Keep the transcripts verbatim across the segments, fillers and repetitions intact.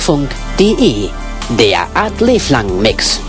Rundfunk punkt de, der Art Leblang Mix.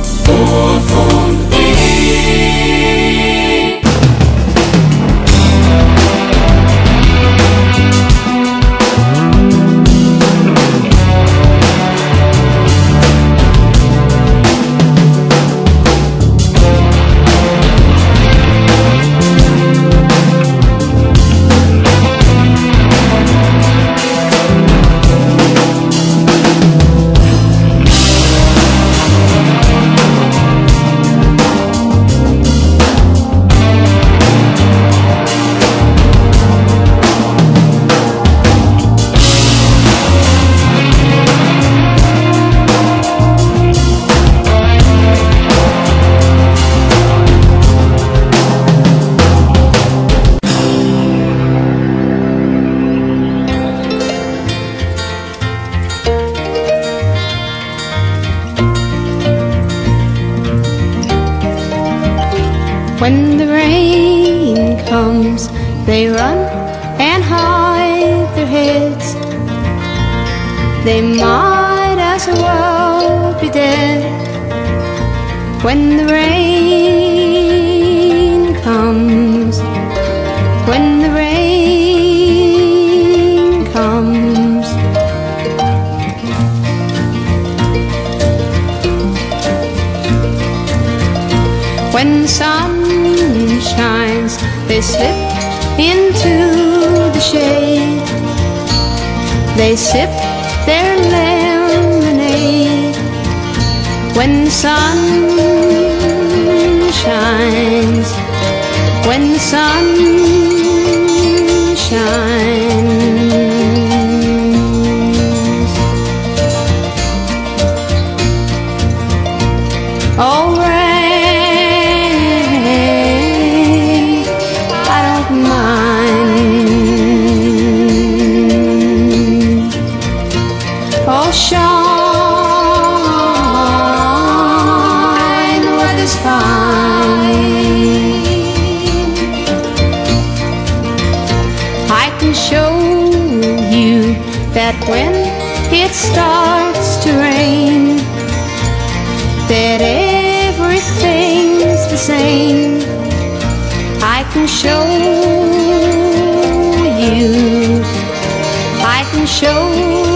When the rain comes, they run and hide their heads. They might as well be dead. When the rain comes, when the rain comes, when the sun shines, they slip into the shade. They sip their lemonade. When the sun shines, when the sun shines, all right. Shine, the weather's fine. I can show you that when it starts to rain, that everything's the same. I can show you, I can show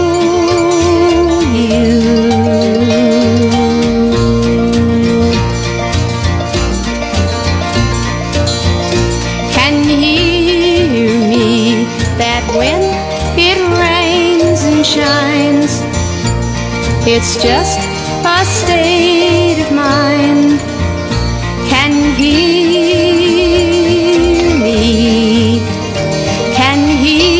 you. Can you hear me? That when it rains and shines, it's just a state of mind. Can you hear me? Can you hear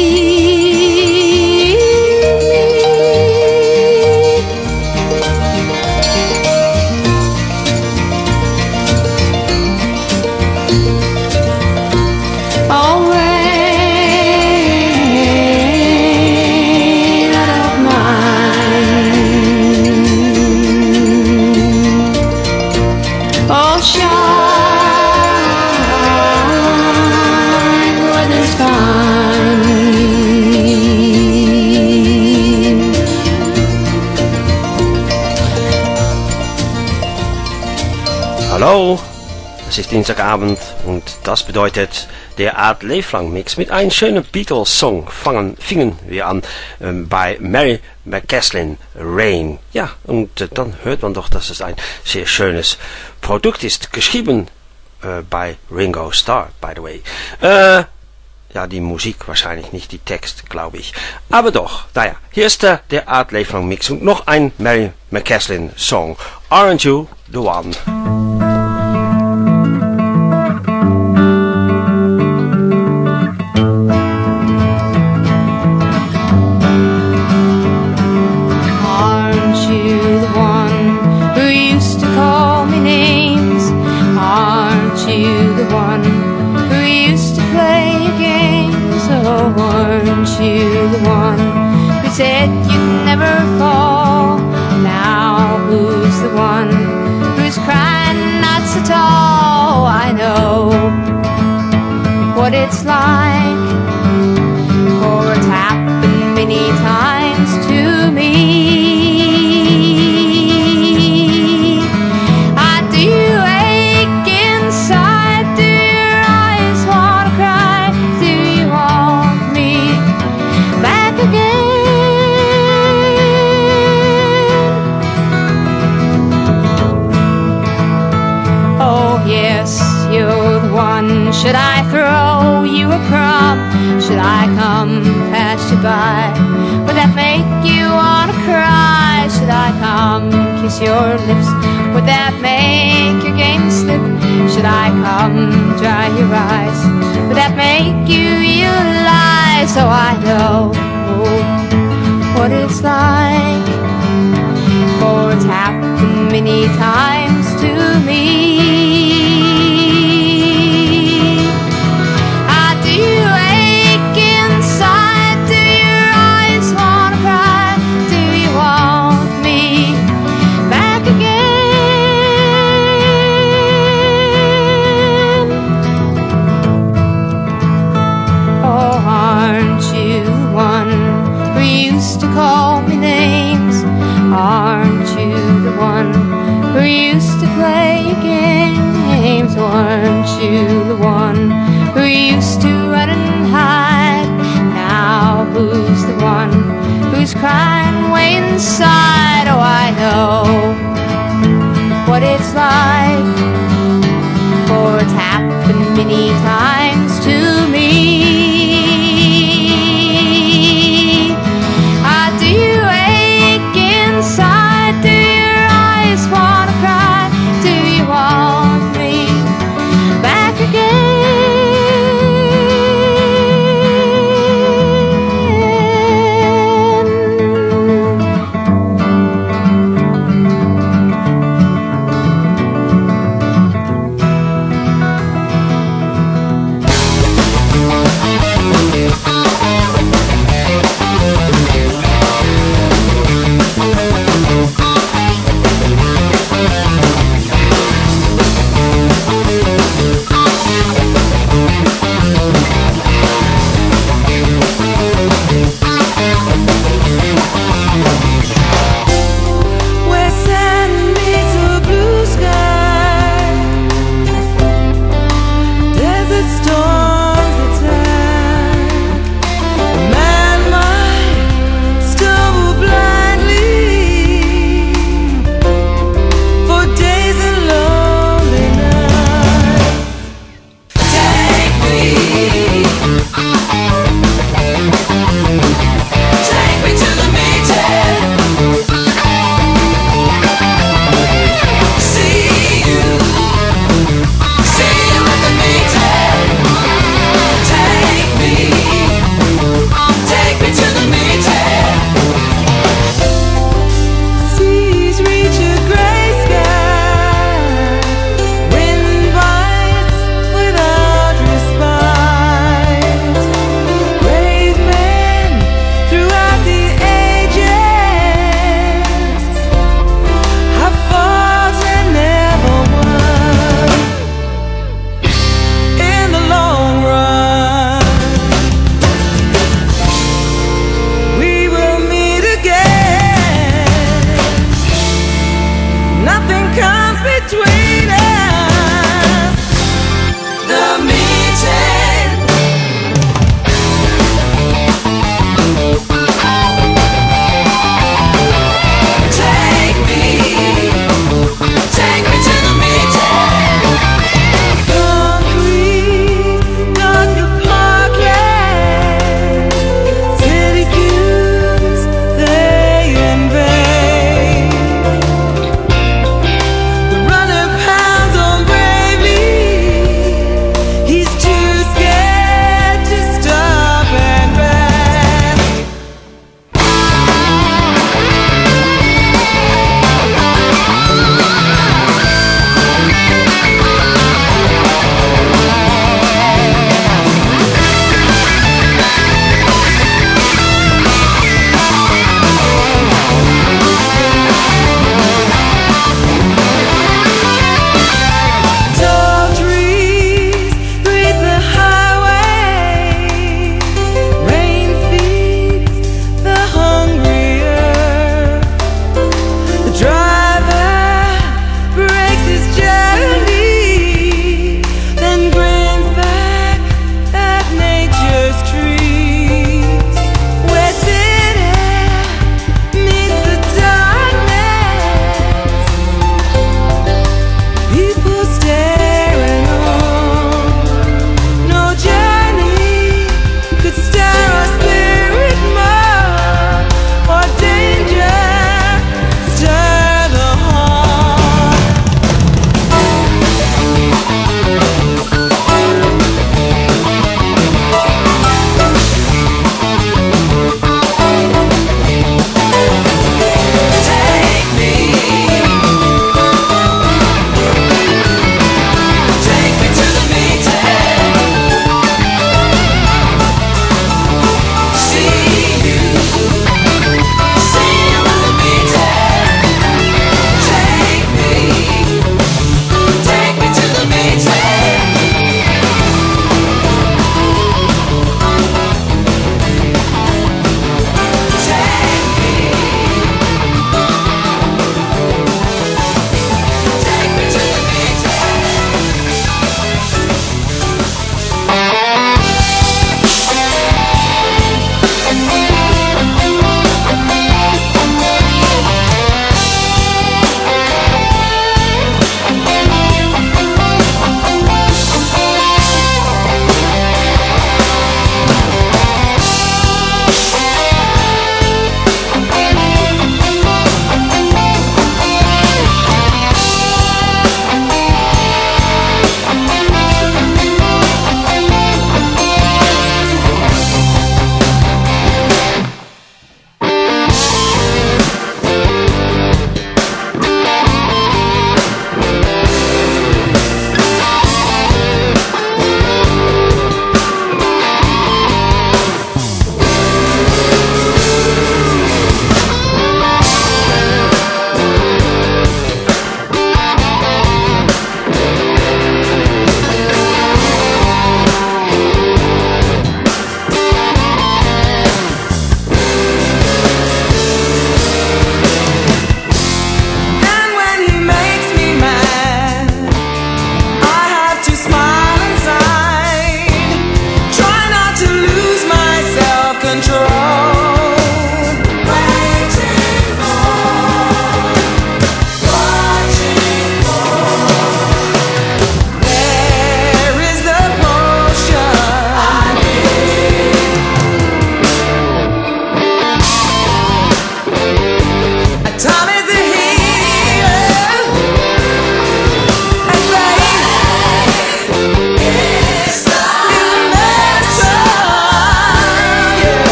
Hallo, es ist Dienstagabend und das bedeutet der Art Leblang Mix mit einem schönen Beatles-Song. Fangen, fingen wir an ähm, bei Mary McCaslin, Rain. Ja, und äh, dann hört man doch, dass es ein sehr schönes Produkt ist. Geschrieben äh, bei Ringo Starr, by the way. Äh, ja, die Musik wahrscheinlich nicht, die Text, glaube ich. Aber doch, naja, hier ist der, der Art Leblang Mix und noch ein Mary McCaslin Song. Aren't You the One? Weren't you the one who said you'd never fall? Now who's the one who's crying goodbye. Would that make you wanna cry? Should I come kiss your lips? Would that make your game slip? Should I come dry your eyes? Would that make you realize? So I know what it's like, for it's happened many times to me. I do ache inside. Do your eyes wanna cry? Do you want me back again? Oh, aren't you one who used to call me names? Aren't you the one who used to play games? Weren't you the one who used to run and hide? Now who's the one who's crying way inside? Oh, I know what it's like, for it's happened many times to me. Inside, do your eyes wanna cry? Do you want me back again?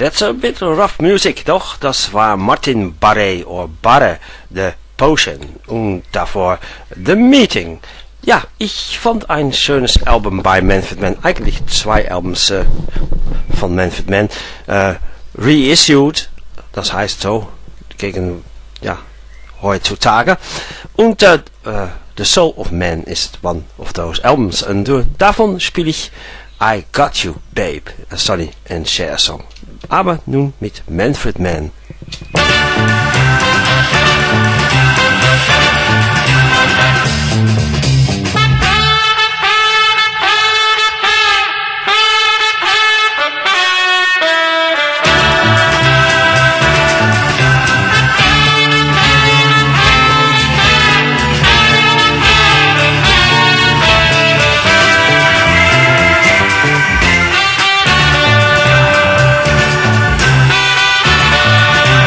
that's a bit rough music, doch das war Martin Barre oder Barre, The Potion, und davor The Meeting. Ja, ich fand ein schönes Album bei Manfred Mann, eigentlich zwei Albums äh, von Manfred Mann, äh, reissued, das heißt so, gegen, ja, heutzutage, und äh, äh, The Soul of Man ist one of those albums, und uh, davon spiele ich I Got You Babe, a Sonny and Cher Song, aber nun mit Manfred Mann. I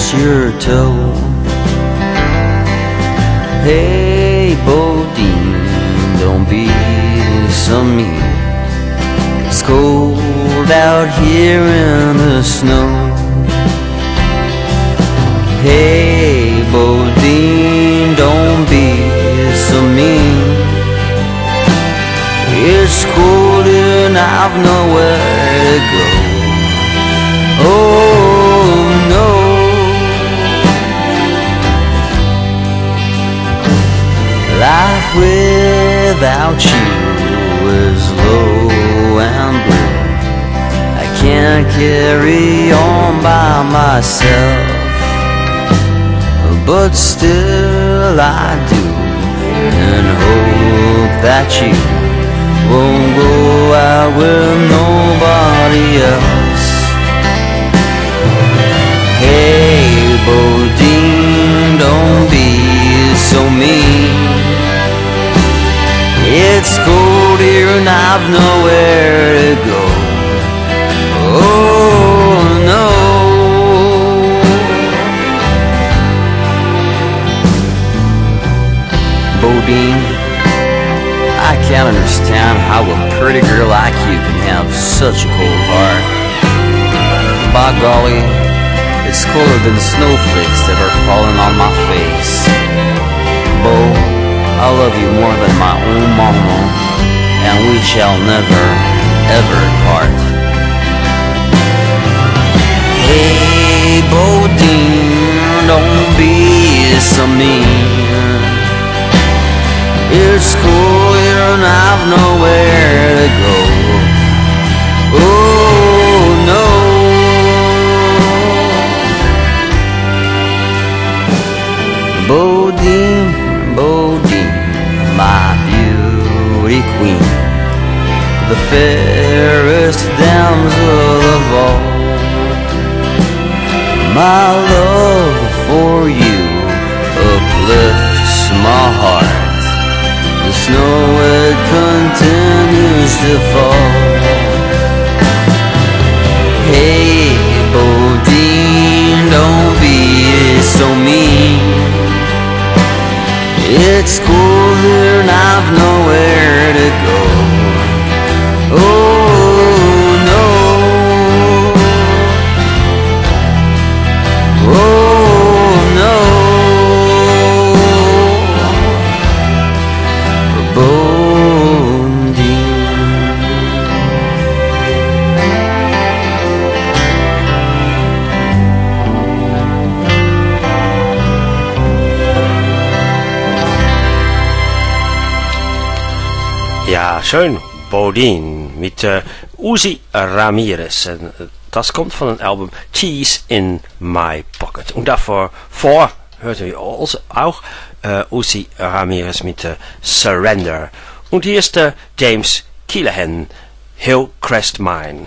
your toe. Hey, Bodine, don't be so mean. It's cold out here in the snow. Hey, Bodine, don't be so mean. It's cold and I've nowhere to go. Oh no. Life without you is low and blue. I can't carry on by myself, but still I do, and hope that you won't go out with nobody else. Hey, Bodine, don't be so mean. It's cold here and I've nowhere to go. Oh no. Bodine, I can't understand how a pretty girl like you can have such a cold heart. By golly, it's colder than snowflakes that are falling on my face. Bo, I love you more than my own mama, and we shall never, ever part. Hey, Bodine, don't be so mean. It's cold here and I've nowhere to go. Oh no. Bodine, Bodine, my beauty queen, the fairest damsel of all. My love for you uplifts my heart. The snow, it continues to fall. Hey, Bodine, don't be so mean. It's cold here and I've nowhere to go. Oh no. Oh no. Ja, schön. Bodine mit äh, Uzi Ramirez. Und, äh, das kommt von dem Album Cheese in My Pocket. Und davor vor hörten wir also auch äh, Uzi Ramirez mit äh, Surrender. Und hier ist der James Keelahan, Hillcrest Mine.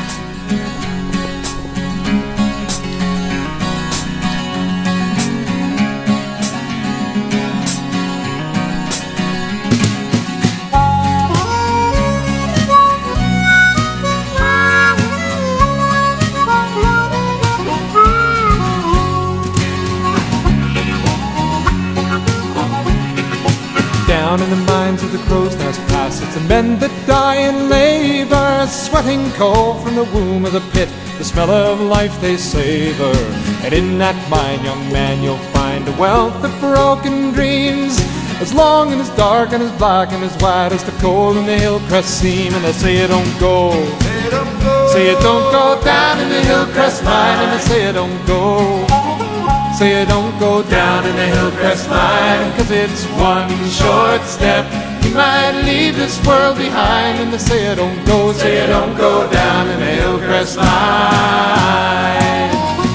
Down in the mines of the Crow's Nest Pass, it's the men that die in labor, sweating coal from the womb of the pit, the smell of life they savor. And in that mine, young man, you'll find a wealth of broken dreams, as long and as dark and as black and as white as the coal in the Hillcrest seam. And they say you don't go, say you don't go, say you don't go down in the Hillcrest mine, and they say you don't go. Say you don't go down in the Hillcrest mine, 'cause it's one short step. You might leave this world behind. And they say you don't go, say you don't go down in the Hillcrest mine.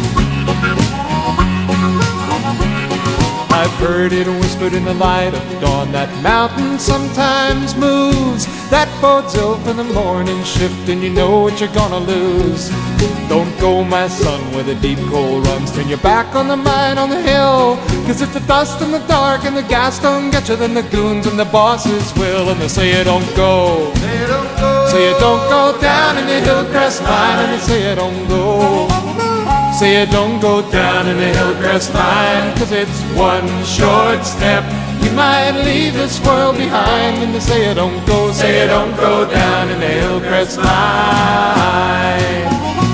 I've heard it whispered in the light of dawn that mountain sometimes moves. That bodes ill for the morning shift, and you know what you're gonna lose. Don't go, my son, where the deep coal runs. Turn your back on the mine on the hill, 'cause if the dust and the dark and the gas don't get you, then the goons and the bosses will. And they say you don't go, say you don't go, say you don't go down in the Hillcrest mine, and they say you don't go. Say you don't go down in the Hillcrest Mine, 'cause it's one short step. You might leave this world behind. And they say you don't go, say you don't go down in the Hillcrest Mine.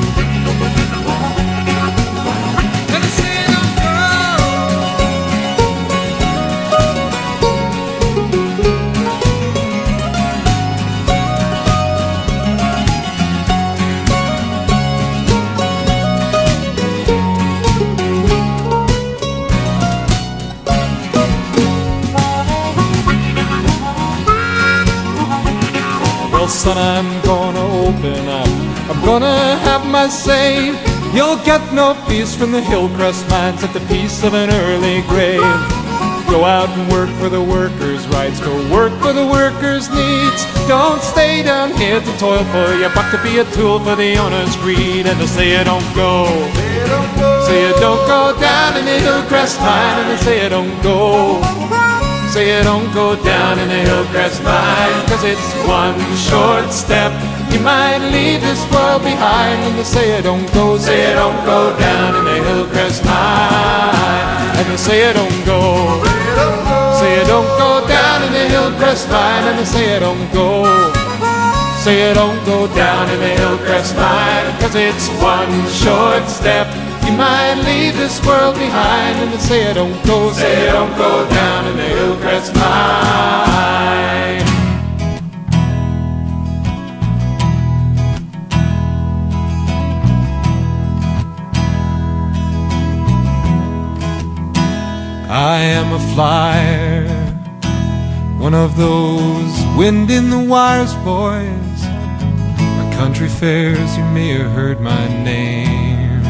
Son, I'm gonna open up, I'm gonna have my say. You'll get no peace from the Hillcrest Mines at the peace of an early grave. Go out and work for the workers' rights, go work for the workers' needs. Don't stay down here to toil for your buck, to be a tool for the owner's greed. And to say you don't go, say you don't go down in the Hillcrest Mine. And to say you don't go, say you don't go down in the Hillcrest Mine, 'cause it's one short step. You might leave this world behind. And they say you don't go, say you don't go down in the Hillcrest Mine. And they say you don't go, say you don't go down in the Hillcrest Mine. And they say you don't go, say you don't go down in the Hillcrest Mine, 'cause it's one short step. You might leave this world behind. And they say you don't go, say you don't go down in the Hillcrest Mine. I am a flyer, one of those wind in the wires boys. At country fairs you may have heard my name.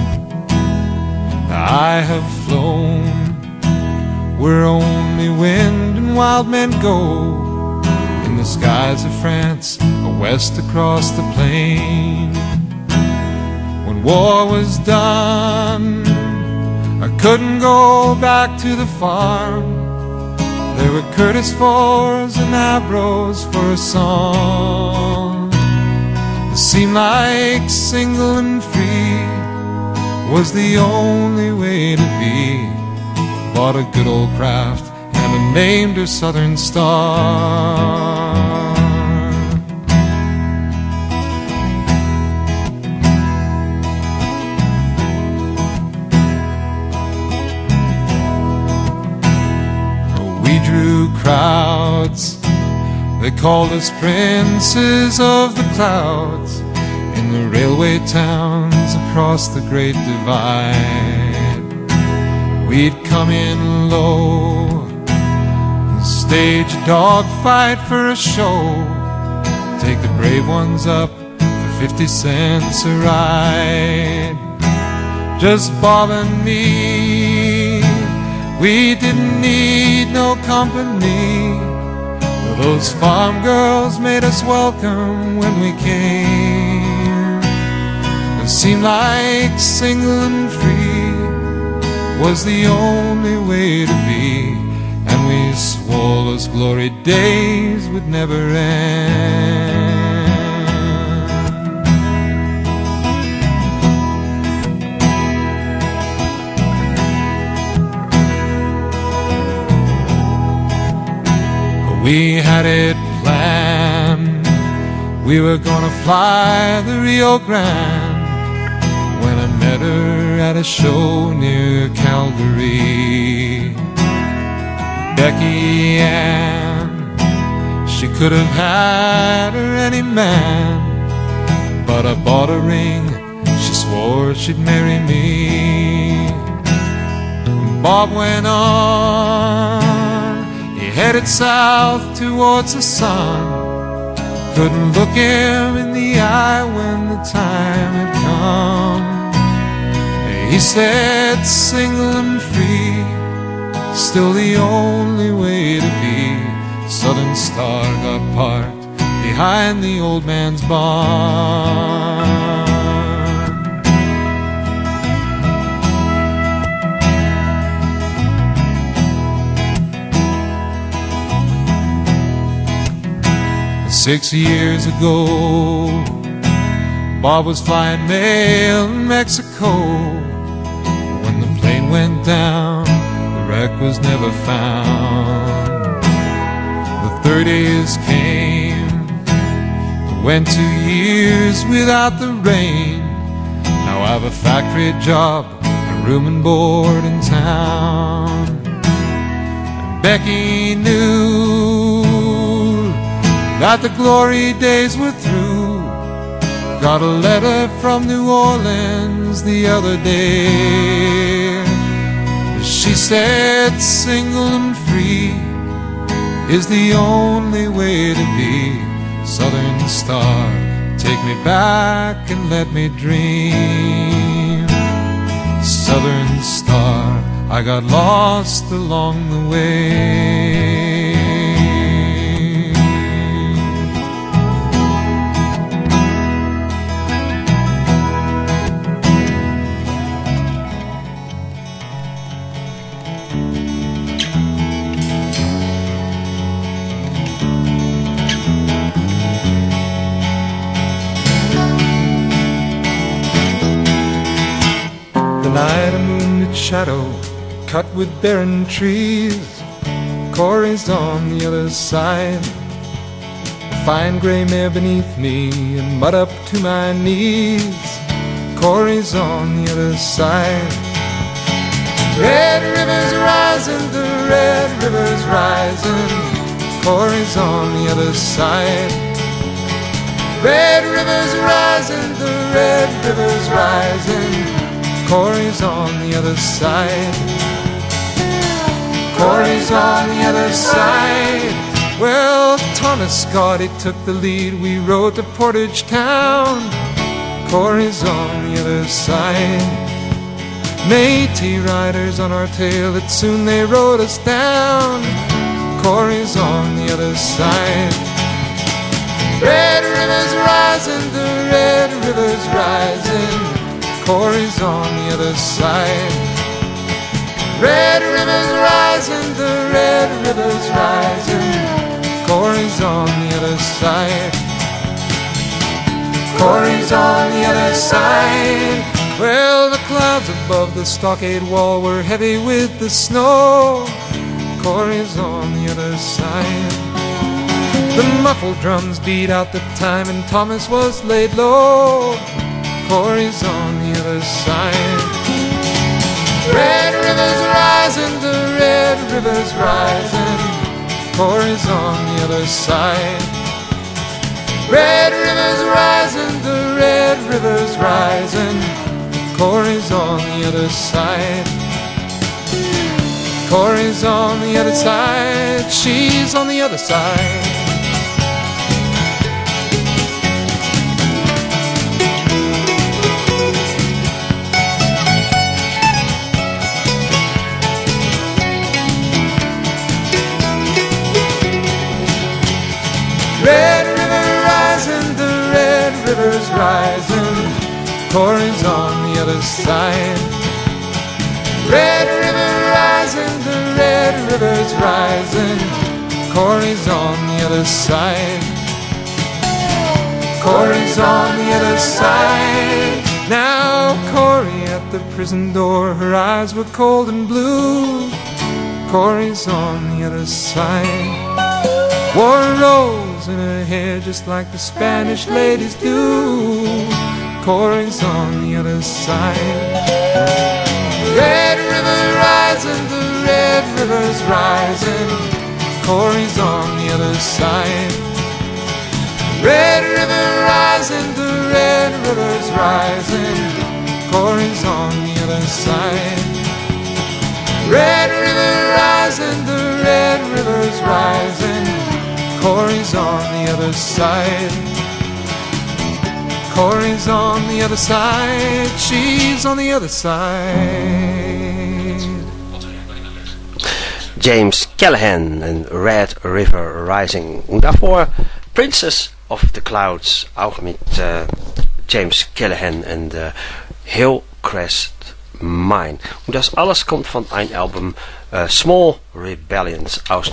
I have flown where only wind and wild men go, in the skies of France, or west across the plain. When war was done, I couldn't go back to the farm. There were Curtis Fours and Abros for a song. It seemed like single and free was the only way to be. Bought a good old craft and I named her Southern Star. We drew crowds, they called us princes of the clouds, in the railway towns across the Great Divide. We'd come in low and stage a dogfight for a show, take the brave ones up for fifty cents a ride. Just Bob and me, we didn't need no company. Those farm girls made us welcome when we came. It seemed like single and free was the only way to be, and we swore those glory days would never end. We had it planned, we were gonna fly the Rio Grande, when I met her at a show near Calgary. Becky Ann, she could have had her any man, but I bought a ring, she swore she'd marry me. Bob went on, headed south towards the sun. Couldn't look him in the eye when the time had come. He said single and free, still the only way to be. Southern Star got parked behind the old man's barn. Six years ago, Bob was flying mail in Mexico. plane went down, the wreck was never found. The thirty years came, went two years without the rain. Now I've a factory job, a room and board in town. And Becky knew that the glory days were through. Got a letter from New Orleans the other day. She said single and free is the only way to be. Southern star, take me back and let me dream. Southern star, I got lost along the way. The night a moonlit shadow cut with barren trees. Corey's on the other side. A fine grey mare beneath me and mud up to my knees. Corey's on the other side. Red river's rising, the red river's rising. Corey's on the other side. Red river's rising, the red river's rising. Corey's on the other side. Corey's on the other side. Well, Thomas Scotty took the lead. We rode to Portage Town. Corey's on the other side. Métis riders on our tail, that soon they rode us down. Corey's on the other side. Red river's rising, the red river's rising. Corey's on the other side. Red river's rising, the red river's rising. Corey's on the other side. Corey's on the other side. Well, the clouds above the stockade wall were heavy with the snow. Corey's on the other side. The muffled drums beat out the time and Thomas was laid low. Corey's on the other side. Red river's rising, the red river's rising. Corey's on the other side. Red river's rising, the red river's rising. Corey's on the other side. Corey's on the other side. She's on the other side. Red river rising, the red river's rising. Corey's on the other side. Red river rising, the red river's rising. Corey's on the other side. Corey's on the other side. Now Corey at the prison door, her eyes were cold and blue. Corey's on the other side. Wore a rose in her hair just like the Spanish ladies do. Corey's on the other side. Red river rising, the red river's rising. Corey's on the other side. Red river rising, the red river's rising. Corey's on the other side. Red river rising, the red river's rising. Corey's on the other side. Corey's on the other side. She's on the other side. James Callahan en Red River Rising. Und davor Princess of the Clouds, auch mit uh, James Callahan en uh, Hillcrest Mine. Und das alles kommt von einem Album uh, Small Rebellions aus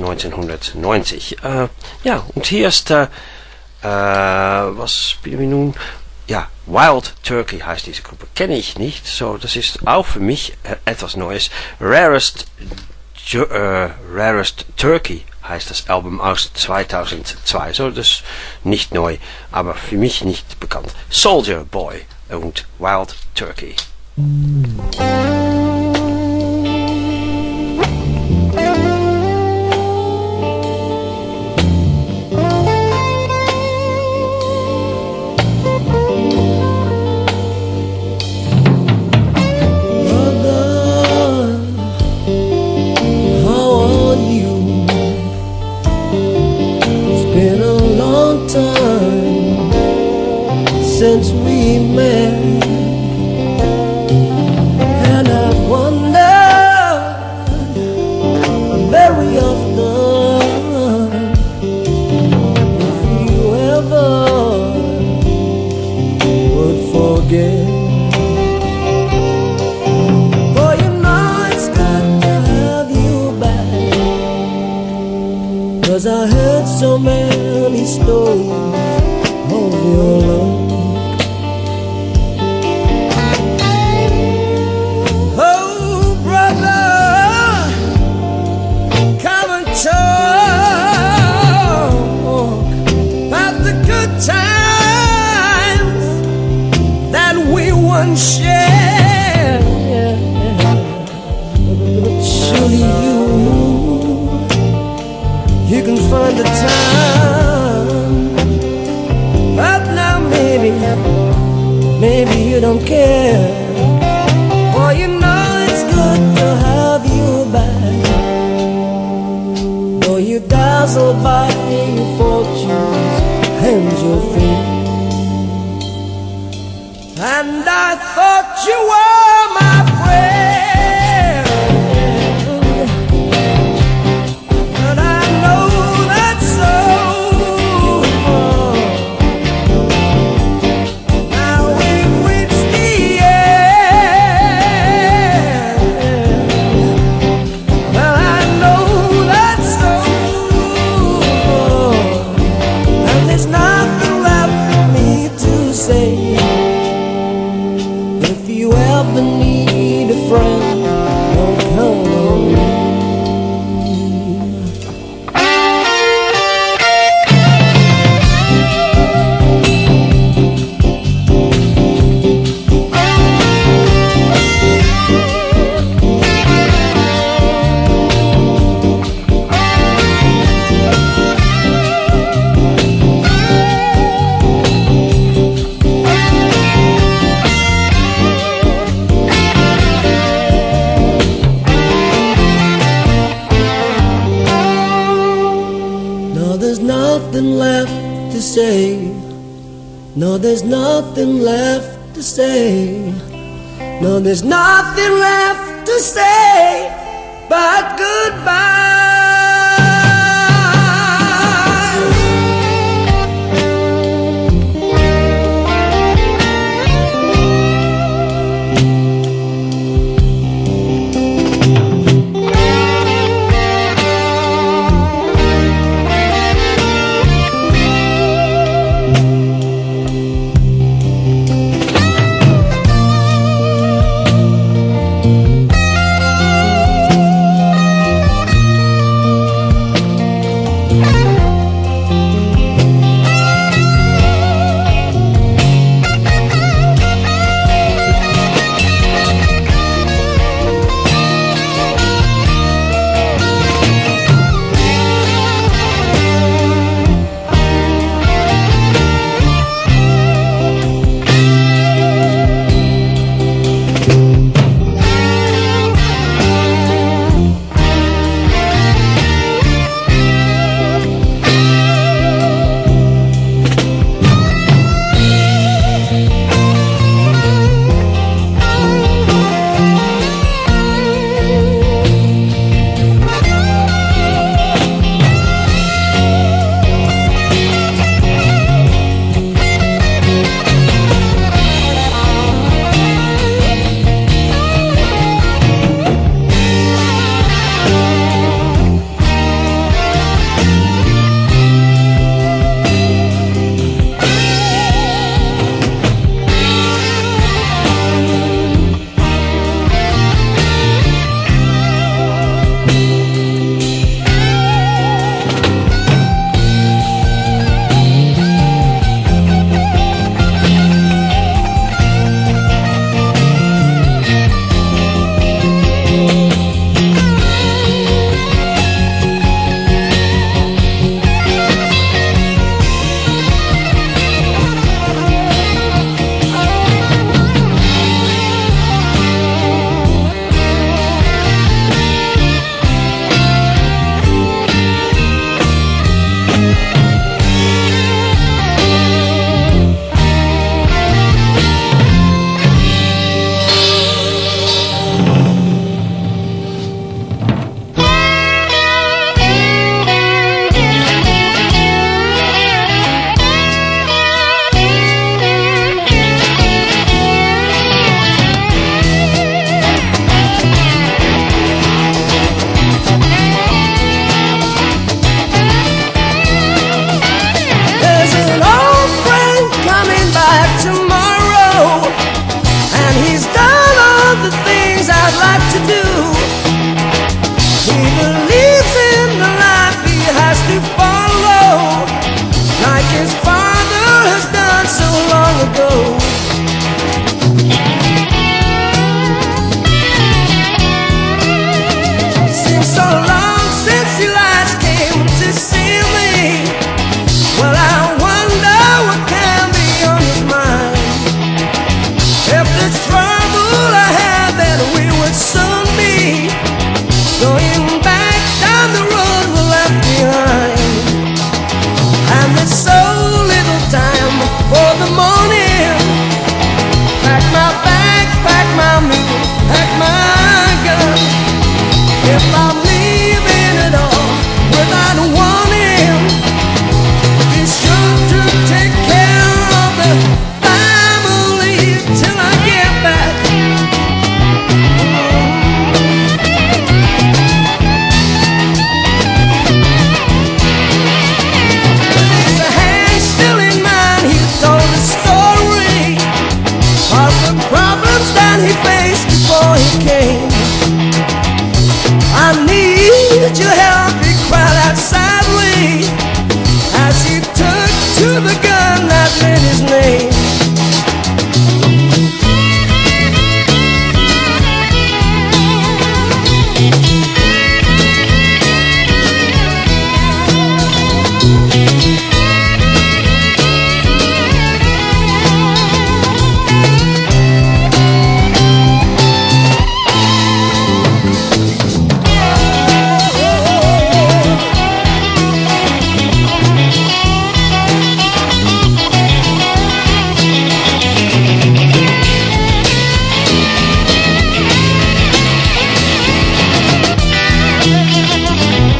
neunzehnhundertneunzig. Uh, ja, und hier ist, uh, uh, was spielen wir nun? ja, Wild Turkey heißt diese Gruppe. Kenne ich nicht, so das ist auch für mich äh, etwas Neues. Rarest, äh, Rarest Turkey heißt das Album aus zweitausendzwei, so das ist nicht neu, aber für mich nicht bekannt. Soldier Boy und Wild Turkey. Since we met, and I wonder very often if you ever would forget. For you know it's good to have you back, 'cause I heard so many stories of your love. Share, but surely you, you can find the time. But now maybe, maybe you don't care. For you know it's good to have you back. Though you dazzle by your fortunes and your fame. And I thought you were my friend, but I know that's so. Now we've reached the end. Well, I know that's so. And there's nothing left for me to say. Need a friend, don't count on me. No, there's nothing left to say. No, there's nothing left to say but goodbye.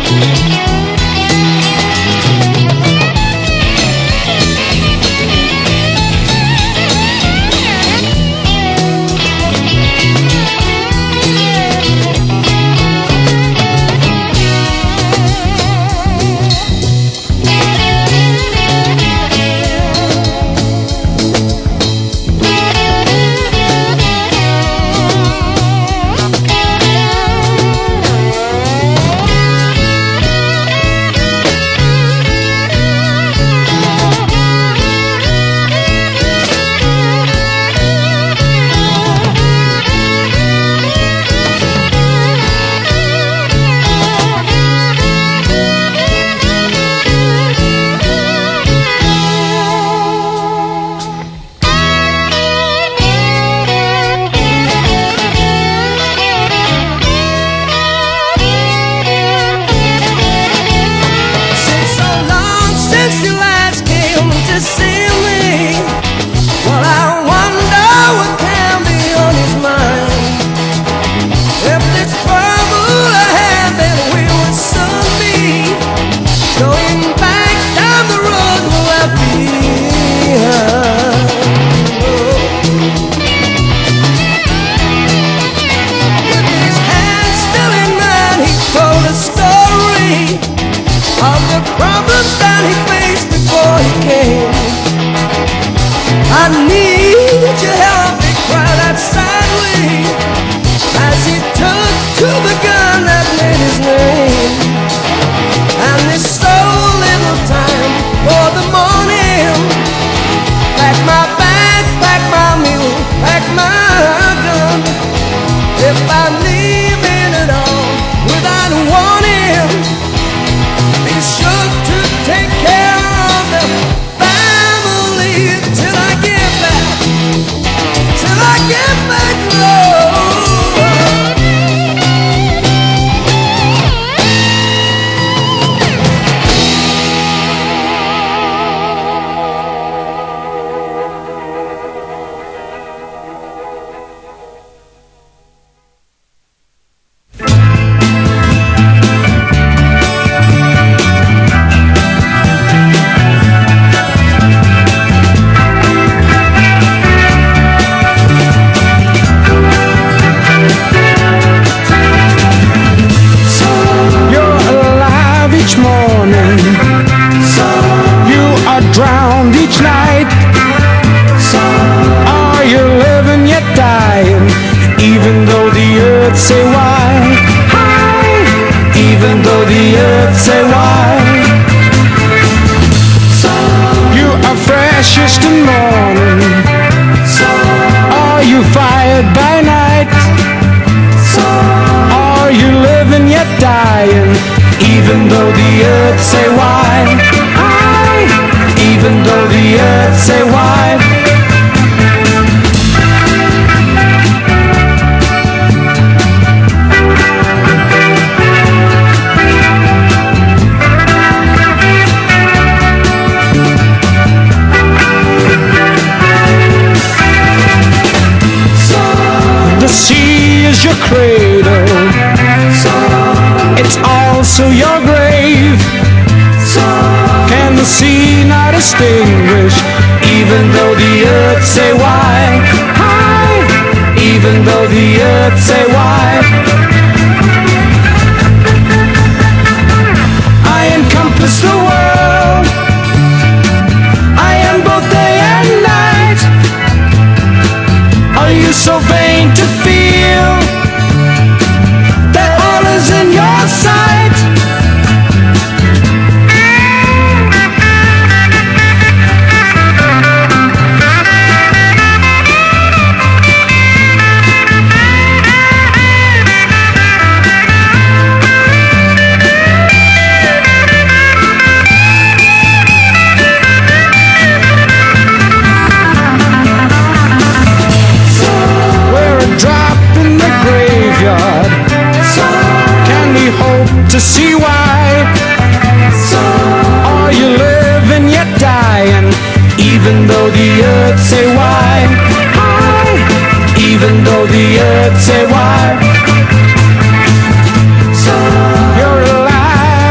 Say why. You're alive.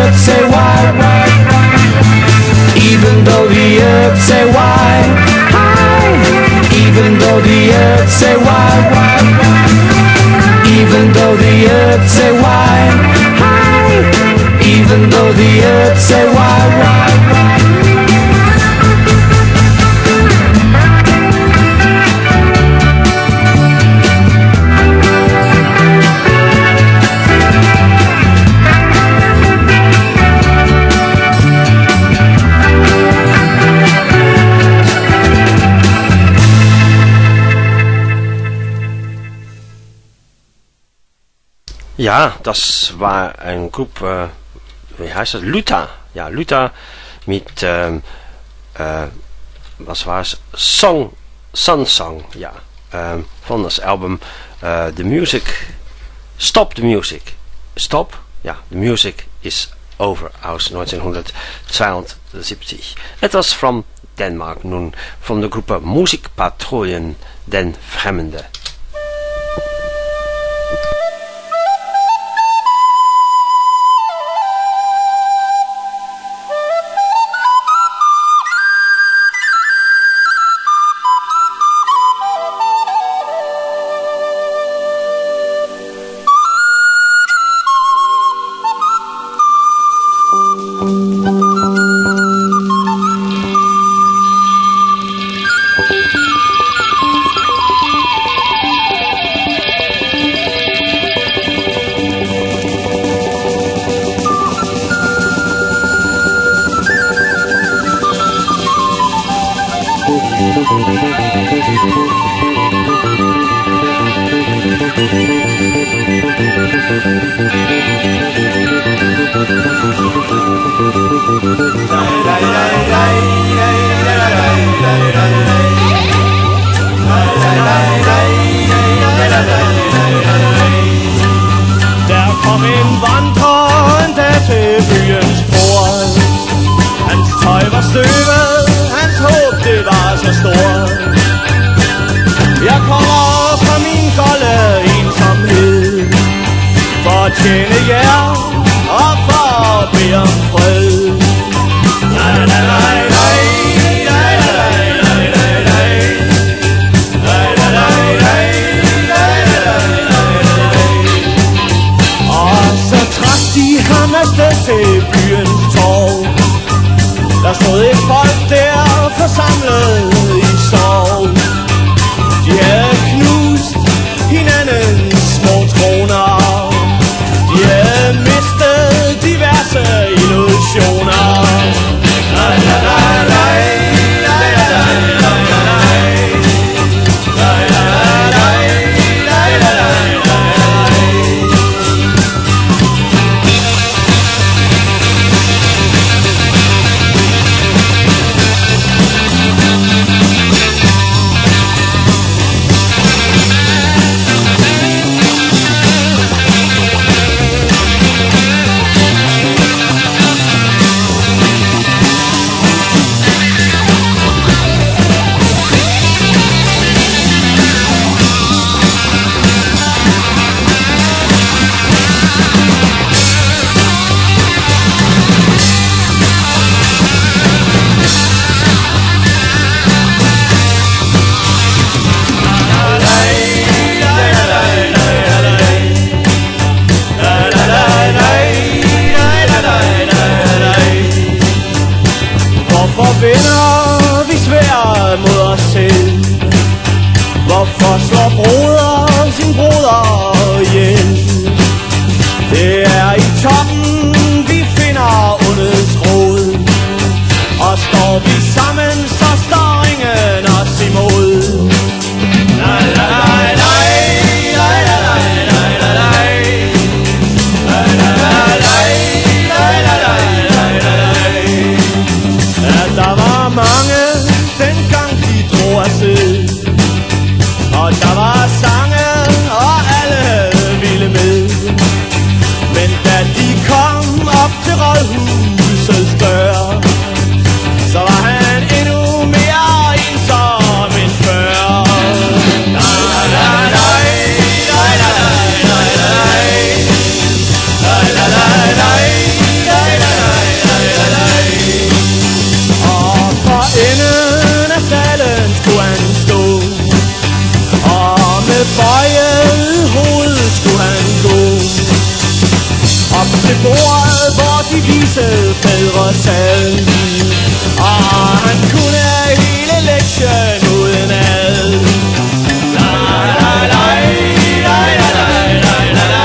earth say why, why, why. Even though the earth say why, why. Even though the earth say why, why, why. Even though the earth say why, why. Even though the earth say why, why, why. Ja, das war eine Gruppe, äh, wie heißt das? Luther. Ja, Luther mit, ähm, äh, was war es? Song, Sun Song, ja. Ähm, von das Album äh, The Music, Stop the Music. Stop, ja, The Music is Over aus neunzehnhundertzweiundsiebzig. Etwas from Denmark nun, von der Gruppe Musikpatrouillen den Fremde. fædretal. Og han kunne hele lektien uden ad. La la la la la la la la.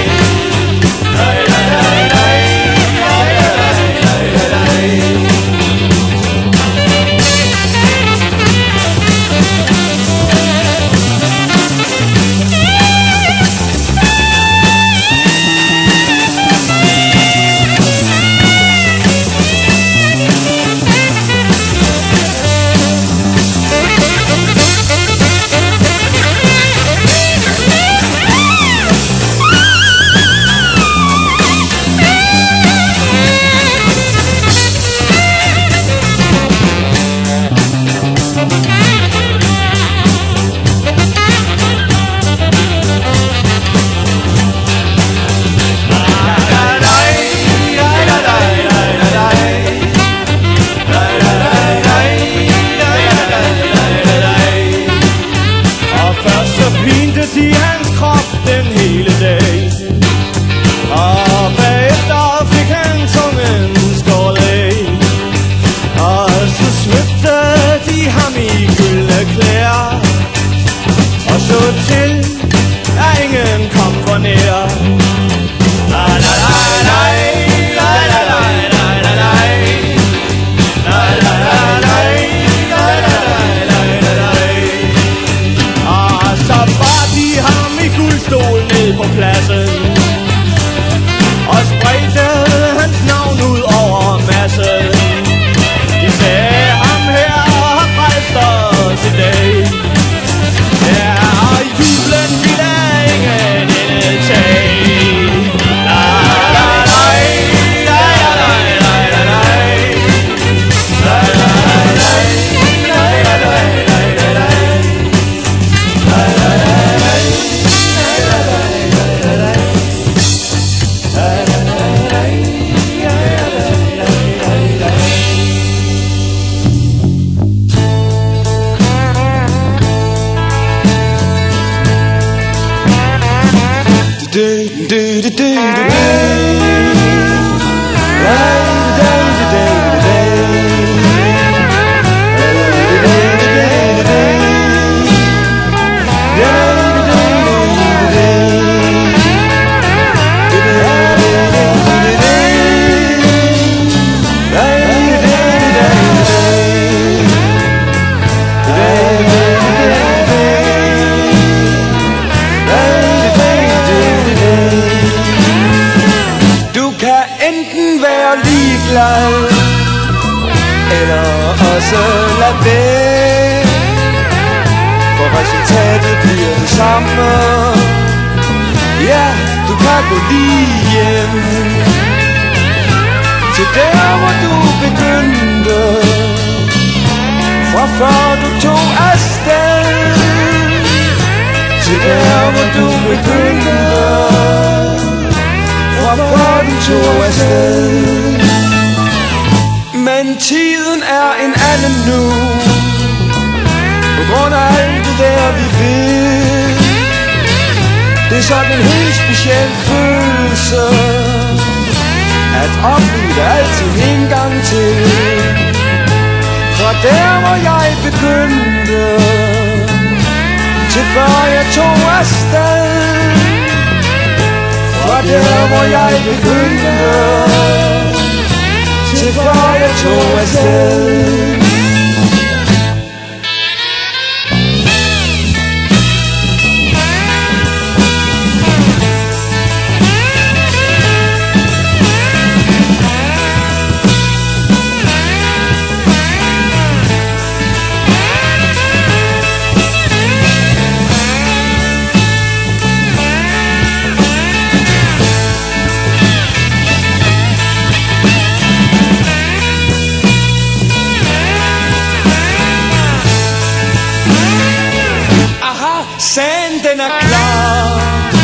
Den er klar,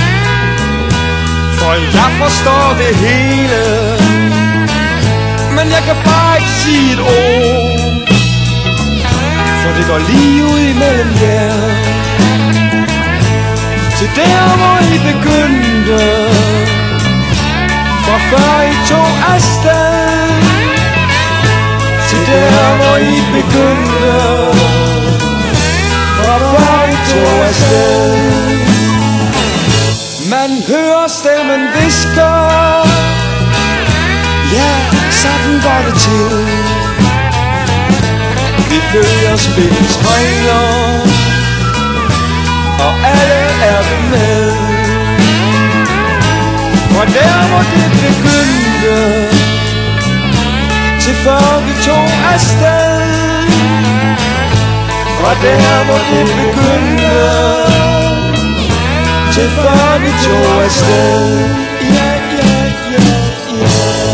for jeg forstår det hele, men jeg kan bare ikke sige et ord, for det går lige ud imellem jer. Til der hvor I begyndte, fra før I tog afsted til der hvor I begyndte, fra før I tog afsted. Man hører stemmen visker, ja, sådan går det til. Vi følger spillets regler, og alle er vi med. Og der hvor det begyndte, til før vi tog afsted. Og der hvor det begyndte, til før vi tog afsted. Ja, ja, ja, ja.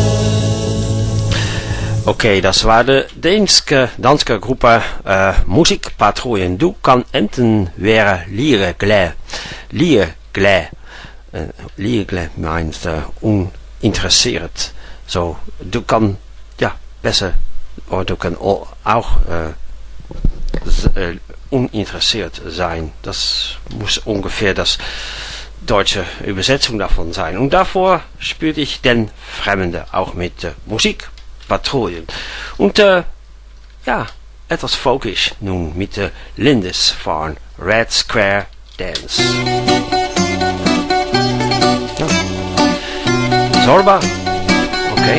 Oké, dat was de Deense danske groep uh, Muziekpatrouille. Du kan enten weer lieren Lieren uh, Lieren meint uh, uninteressiert. So, du kan, ja, besser, oder du kan auch uh, uh, uninteressiert sein. Das muss ungefähr das deutsche Übersetzung davon sein. Und davor spürte ich den Fremde auch mit äh, Musikpatrouillen. Und äh, ja, etwas folkisch nun mit äh, Lindisfarne Red Square Dance. Ja. Zorba, okay.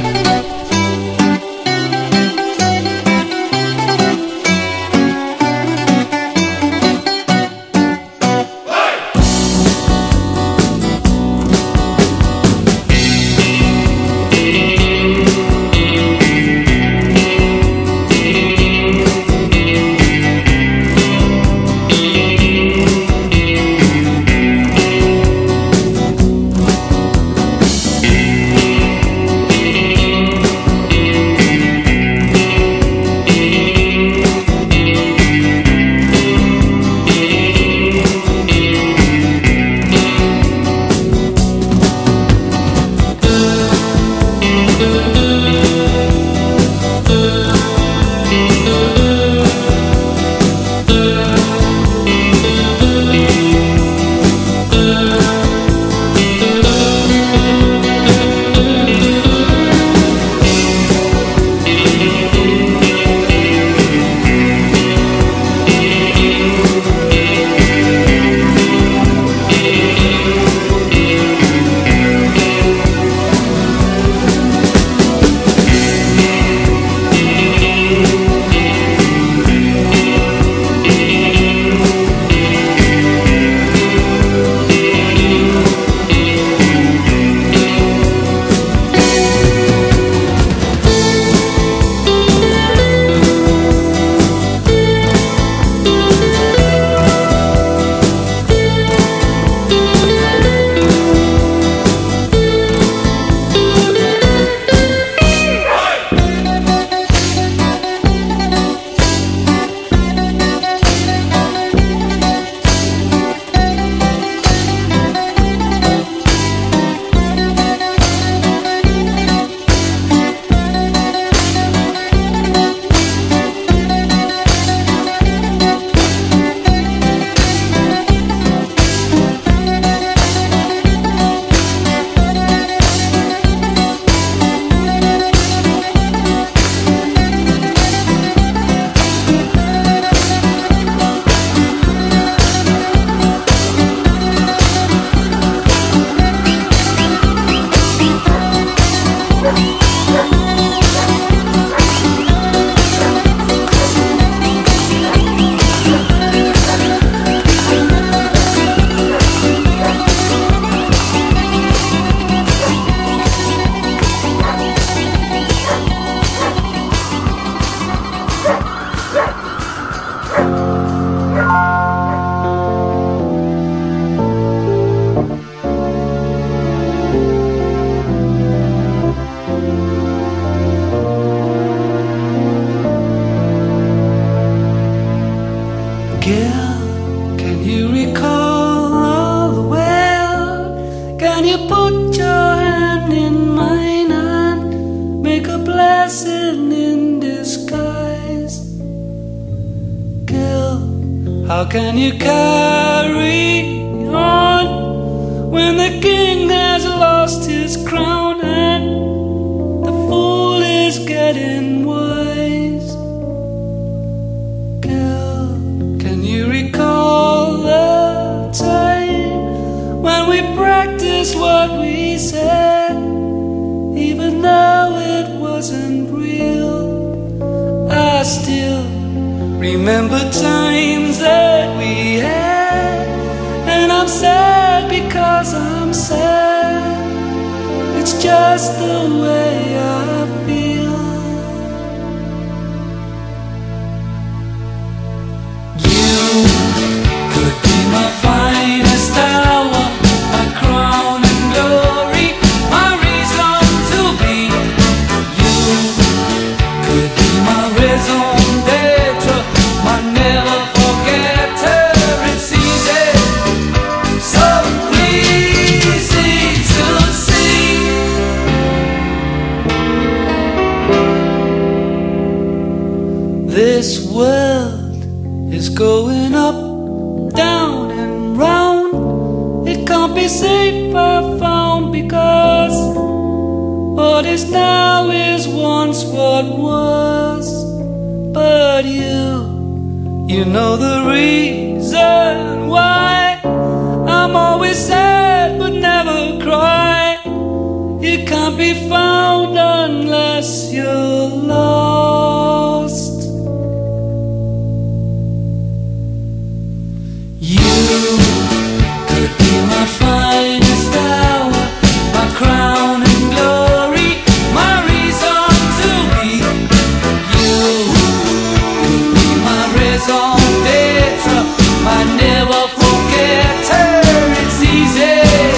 How can you carry on when the king has lost his crown and the fool is getting wise. Girl, can you recall the time when we practiced what we said, even though it wasn't real? I still remember times that we had, and I'm sad because I'm sad. It's just the way I feel. You could be my finest hour, my crown and glory, my reason to be. You could be my raison d'être, my never forgetter. It's easy, so easy to see. This world is going up, down and round. It can't be safe, I found, because what is now is once what was. But you, you know the reason why I'm always sad but never cry. It can't be found unless you're lost. You could be my finest hour, my crown and glory, my reason to be. You could be my raison d'être, my never forgetter. It's easy.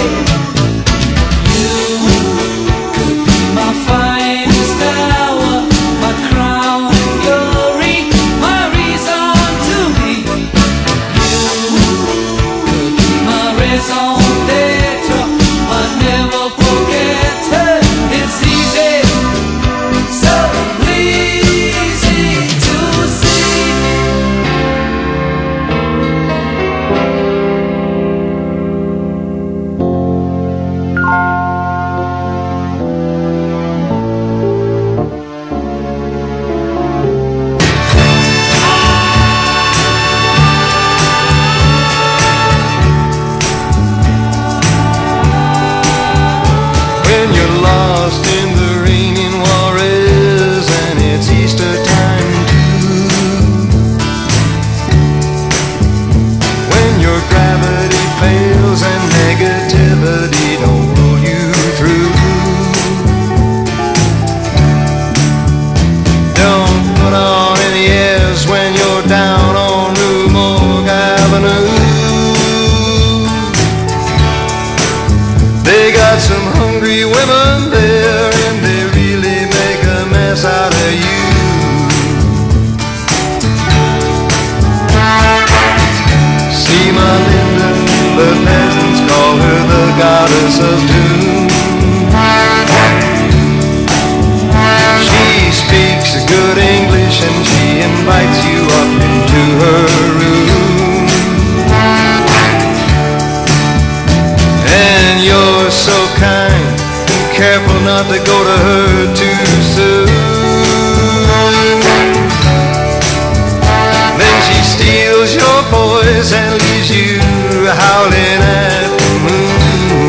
You could be my finest hour, my crown and glory, my reason to be. You could be my raison d'être, my never forgetter. It's easy, so easy to see. When you're lost in the raining Juarez and it's Easter time too. When your gravity fails and negativity don't pull you through. Don't put on any airs when you're down on Rue Morgue Avenue. They got some hungry women there and they really make a mess out of you. See my Linda, the peasants call her the goddess of doom. She speaks good English and she invites you up into her room. And you're so kind, careful not to go to her too soon. Then she steals your voice and leaves you howling at the moon.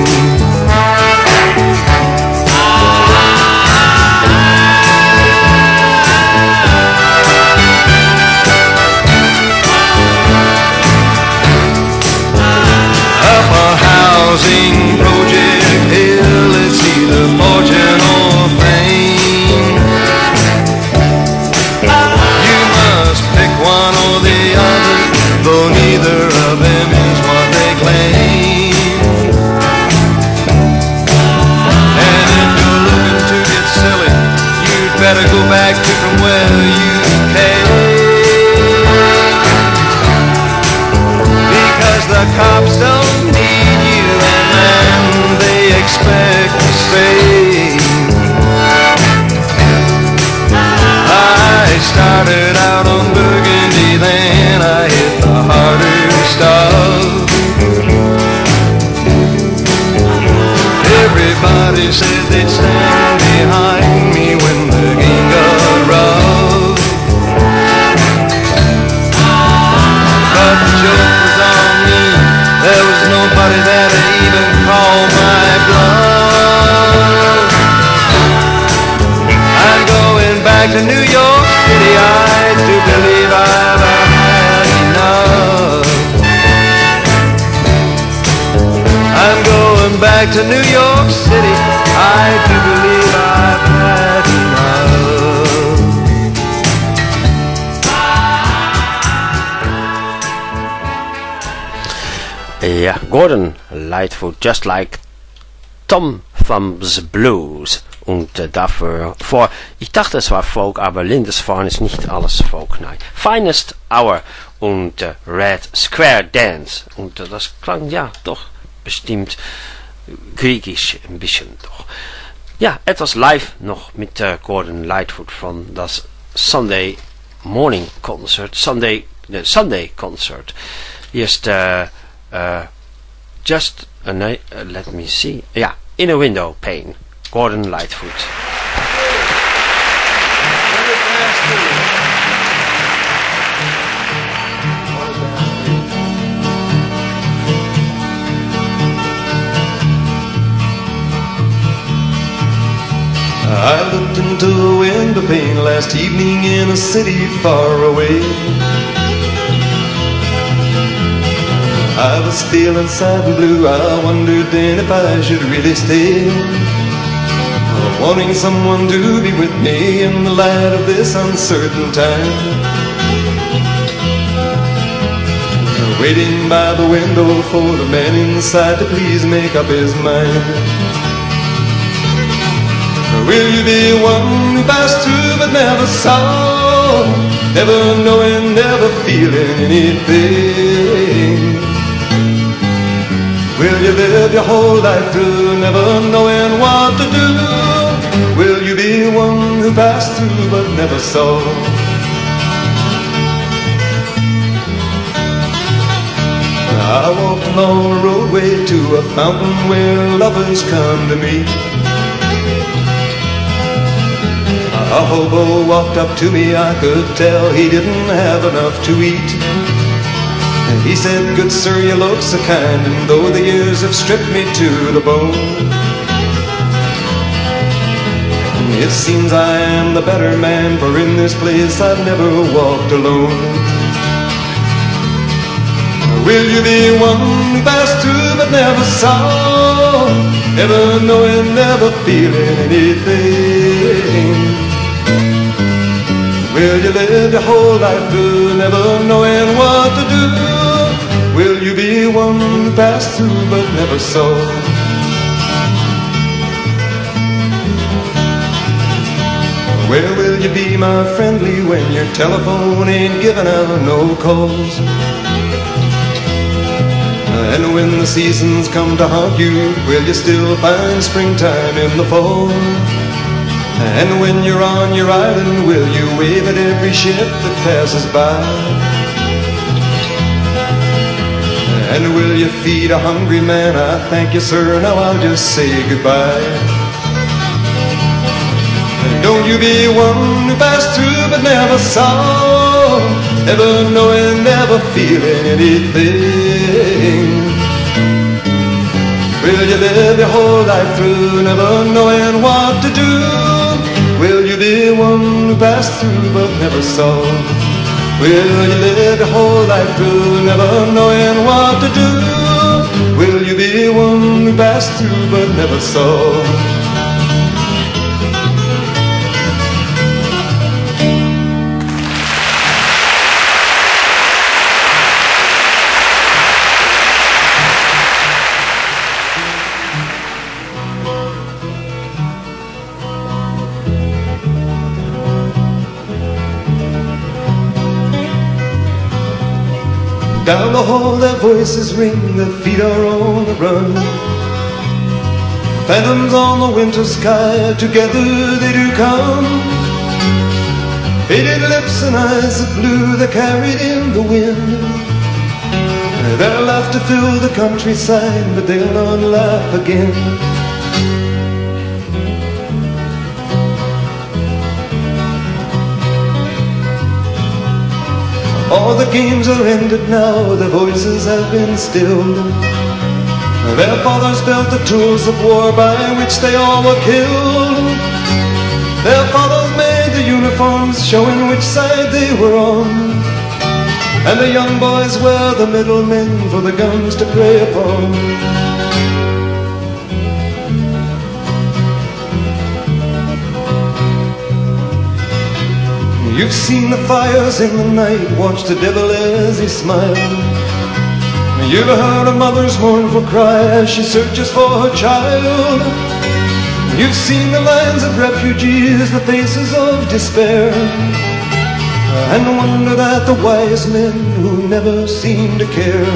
back to New York City. I do believe I've had enough. I'm going back to New York City. I do believe I've had enough. Ja, Gordon Lightfoot, just like Tom Thumb's Blues. Und äh, dafür, vor, ich dachte es war Folk, aber Lindisfarne ist nicht alles Folk, nein. Finest Hour und äh, Red Square Dance. Und äh, das klang ja doch bestimmt griechisch ein bisschen doch. Ja, etwas live noch mit äh, Gordon Lightfoot von das Sunday Morning Concert, Sunday, the Sunday Concert. Hier ist äh, äh, Just a night, uh, let me see, ja, In a Window Pane. Gordon Lightfoot. I looked into a window pane last evening in a city far away. I was feeling sad and blue. I wondered then if I should really stay, wanting someone to be with me in the light of this uncertain time. Waiting by the window for the man inside to please make up his mind. Will you be one who passed through but never saw, never knowing, never feeling anything? Will you live your whole life through never knowing what to do? Will you be one who passed through but never saw? I walked along a roadway to a fountain where lovers come to meet. A hobo walked up to me, I could tell he didn't have enough to eat. And he said, "Good sir, you look so kind, and though the years have stripped me to the bone, it seems I am the better man, for in this place I've never walked alone." Will you be one who passed through but never saw, never knowing, never feeling anything? Will you live your whole life through never knowing what to do? Will you be one who passed through but never saw? Where will you be, my friendly, when your telephone ain't giving out no calls? And when the seasons come to haunt you, will you still find springtime in the fall? And when you're on your island, will you wave at every ship that passes by? And will you feed a hungry man? I thank you, sir, now I'll just say goodbye. And don't you be one who passed through but never saw, never knowing, never feeling anything. Will you live your whole life through never knowing what to do? Will you be one who passed through but never saw? Will you live your whole life through never knowing what to do? Will you be one who passed through but never saw? Down the hall their voices ring, their feet are on the run. Phantoms on the winter sky, together they do come. Faded lips and eyes of blue, they're carried in the wind. Their laughter fill the countryside, but they'll not laugh again. All the games are ended now, their voices have been stilled. Their fathers felt the tools of war by which they all were killed. Their fathers made the uniform signs showing which side they were on. And the young boys were the middlemen for the guns to prey upon. You've seen the fires in the night, watched the devil as he smiled. You've heard a mother's mournful cry as she searches for her child. You've seen the lines of refugees, the faces of despair, and wondered at the wise men who never seem to care.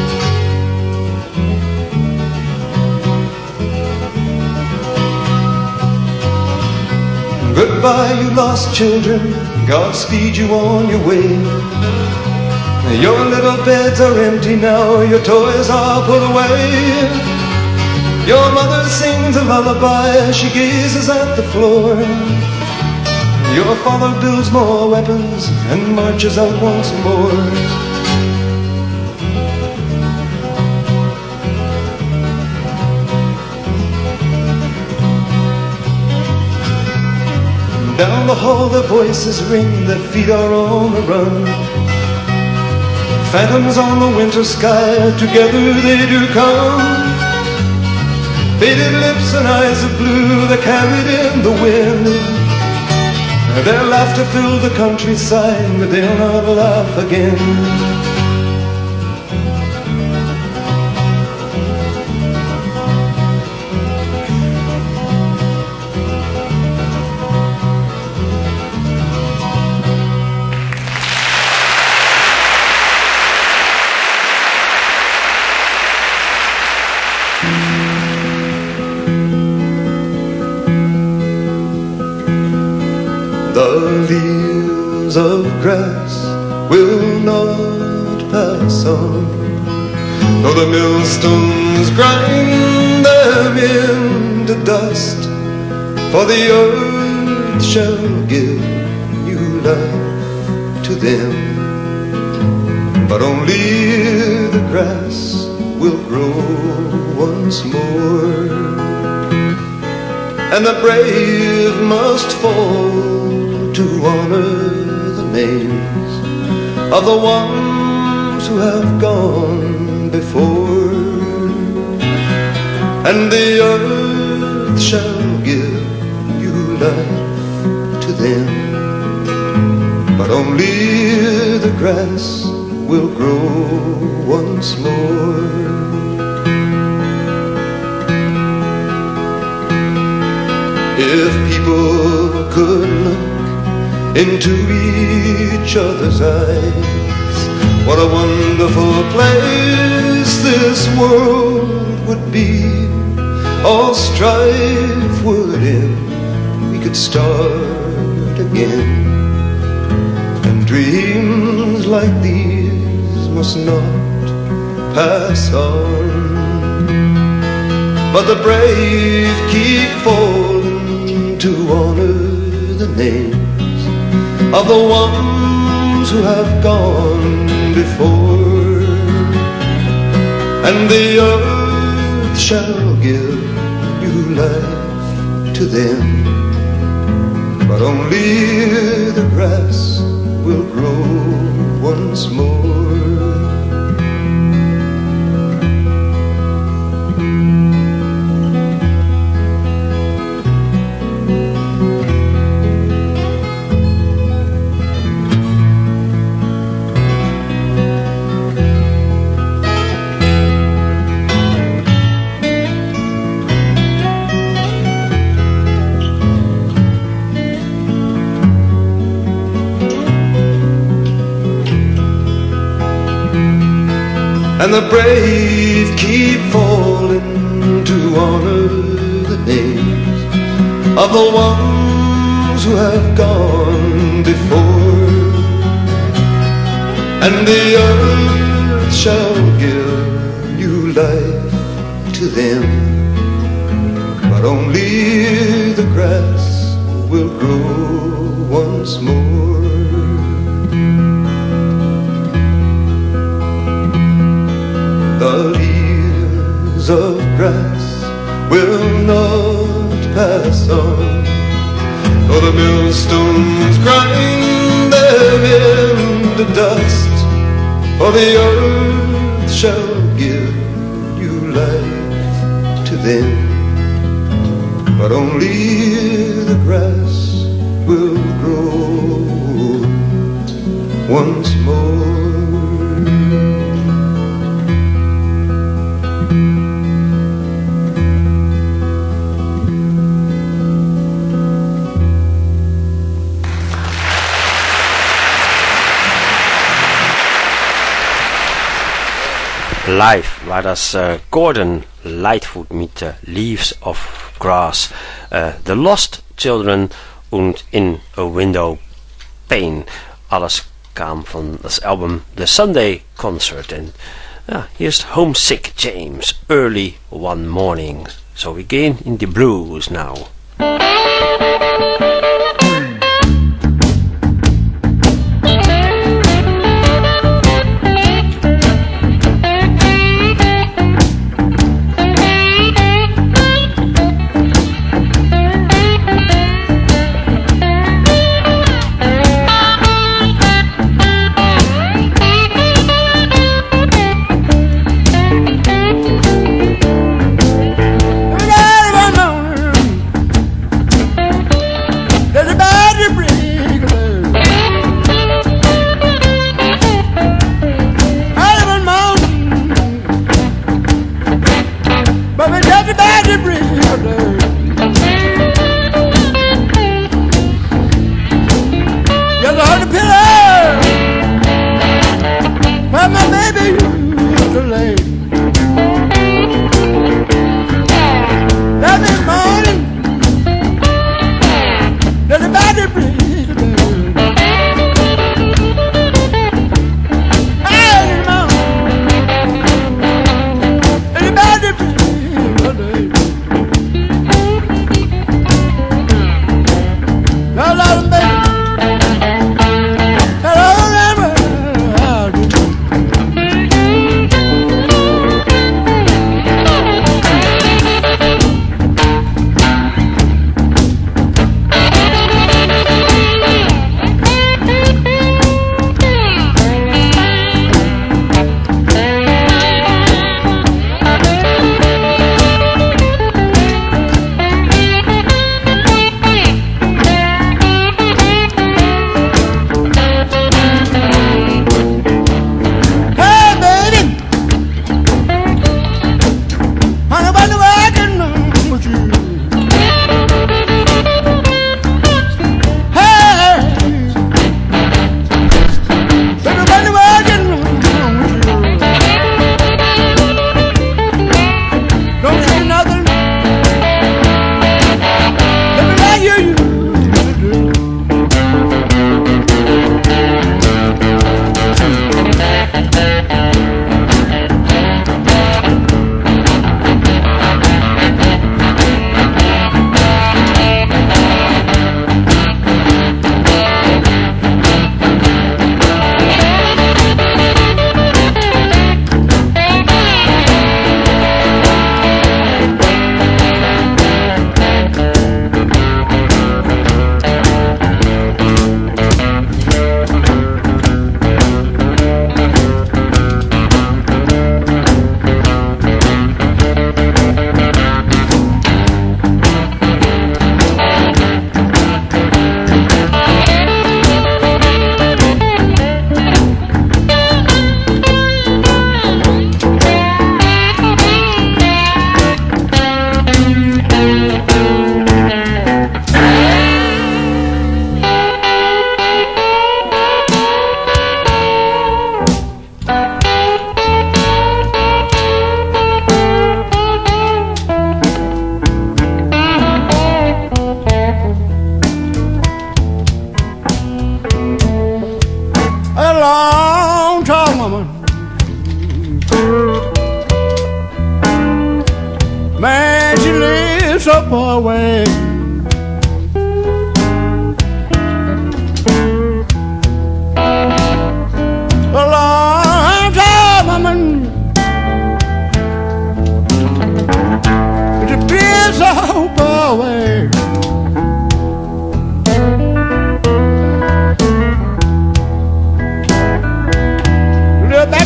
Goodbye, you lost children, God speed you on your way. Your little beds are empty now, your toys are put away. Your mother sings a lullaby as she gazes at the floor. Your father builds more weapons and marches out once more. Down the hall the voices ring, their feet are on the run. Phantoms on the winter sky, together they do come. Faded lips and eyes of blue, they're carried in the wind. Their laughter filled the countryside, but they'll not laugh again. The leaves of grass will not pass on, though the millstones grind them into dust. For the earth shall give new life to them, but only the grass will grow once more. And the brave must fall to honor the names of the ones who have gone before. And the earth shall give new life to them, but only the grass will grow once more. If people could look into each other's eyes, what a wonderful place this world would be. All strife would end, we could start again. And dreams like these must not pass on, but the brave keep falling to honor the names of the ones who have gone before. And the earth shall give new life to them, but only the grass will grow once more. And the brave keep falling to honor the names of the ones who have gone before. And the earth shall give new life to them, but only the grass will grow once more. The leaves of grass will not pass on, though the millstones grind for the earth shall give new life to them, but only the grass will grow once more. Live war das äh, Gordon Lightfoot mit äh, Leaves of Grass, äh, The Lost Children und In a Window Pane. Alles kam von das Album The Sunday Concert. Und ja, hier ist Homesick James, Early One Morning. So we gehen in the blues now. Away. A long time, woman, it appears so far away. The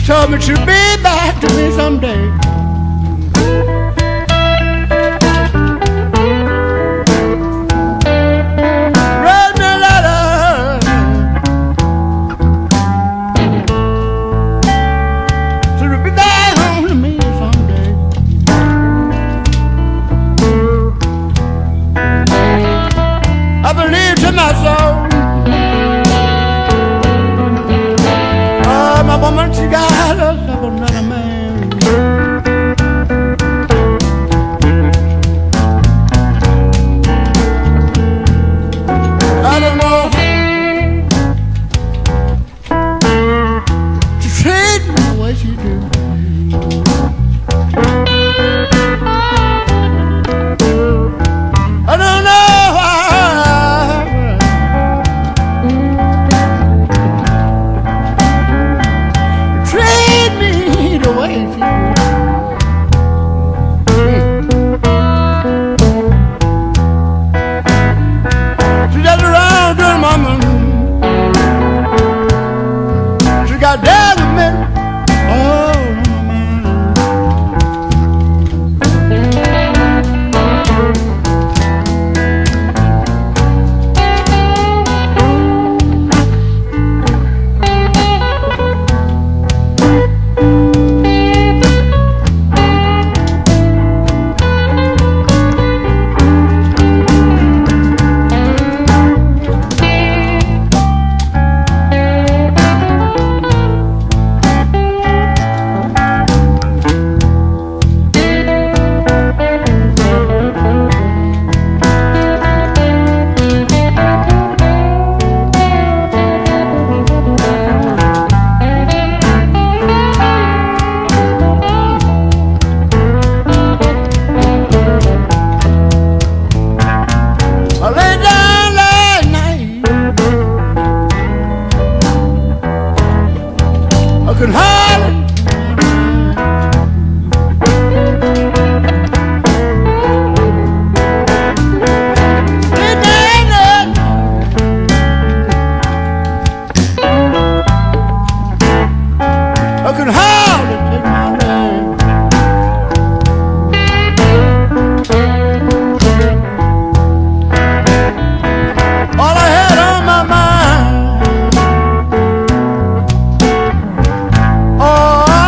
told me she'd be back to me someday. Wrote me a letter, she'll be back home to me someday. I believe to my soul. My woman, she got herself another man. I don't know. She treat me the way she do. I don't know why. The way she she just around good mama. She got down with me. Oh, could hardly I could hardly take my name. All I had on my mind, oh,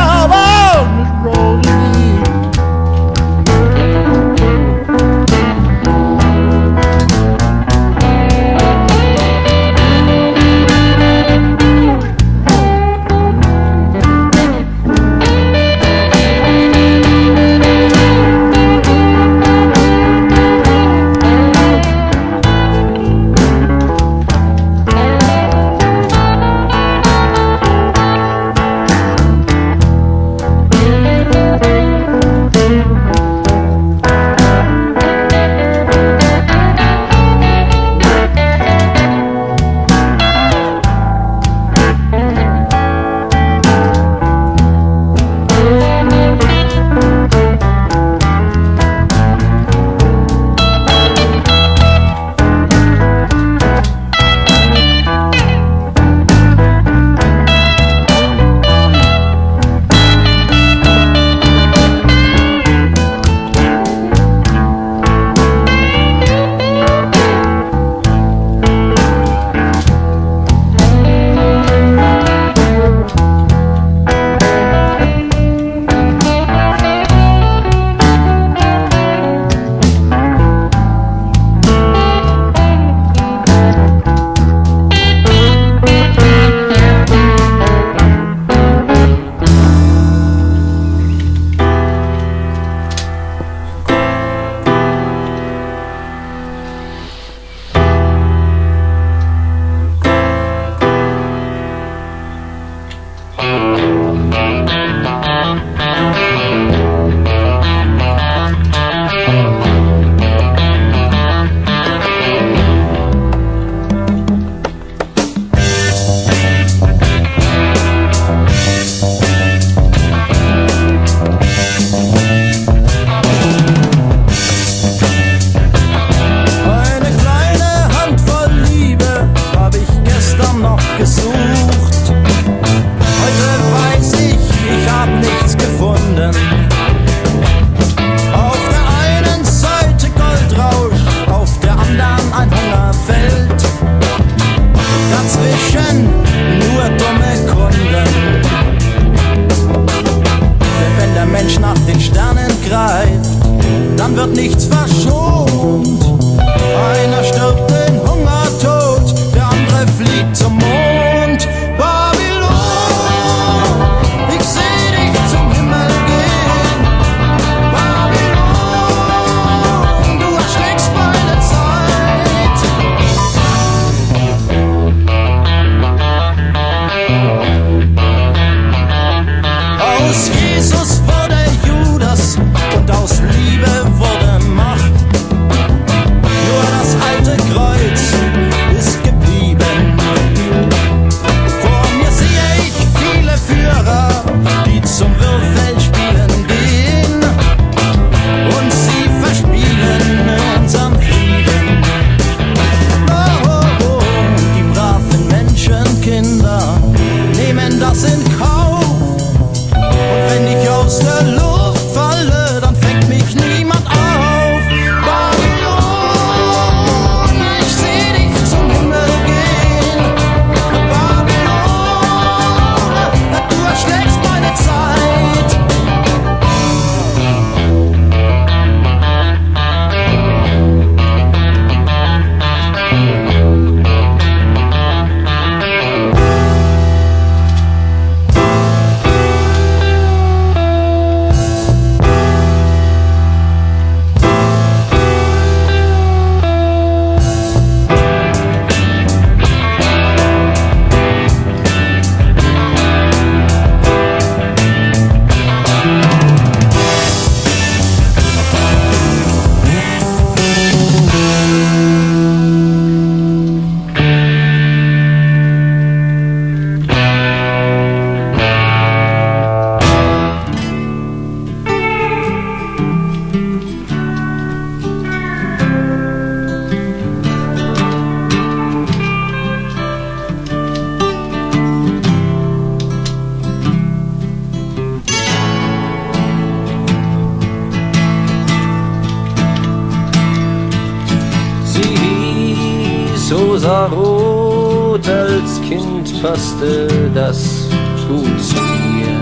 rosarot, als Kind passte das gut zu ihr.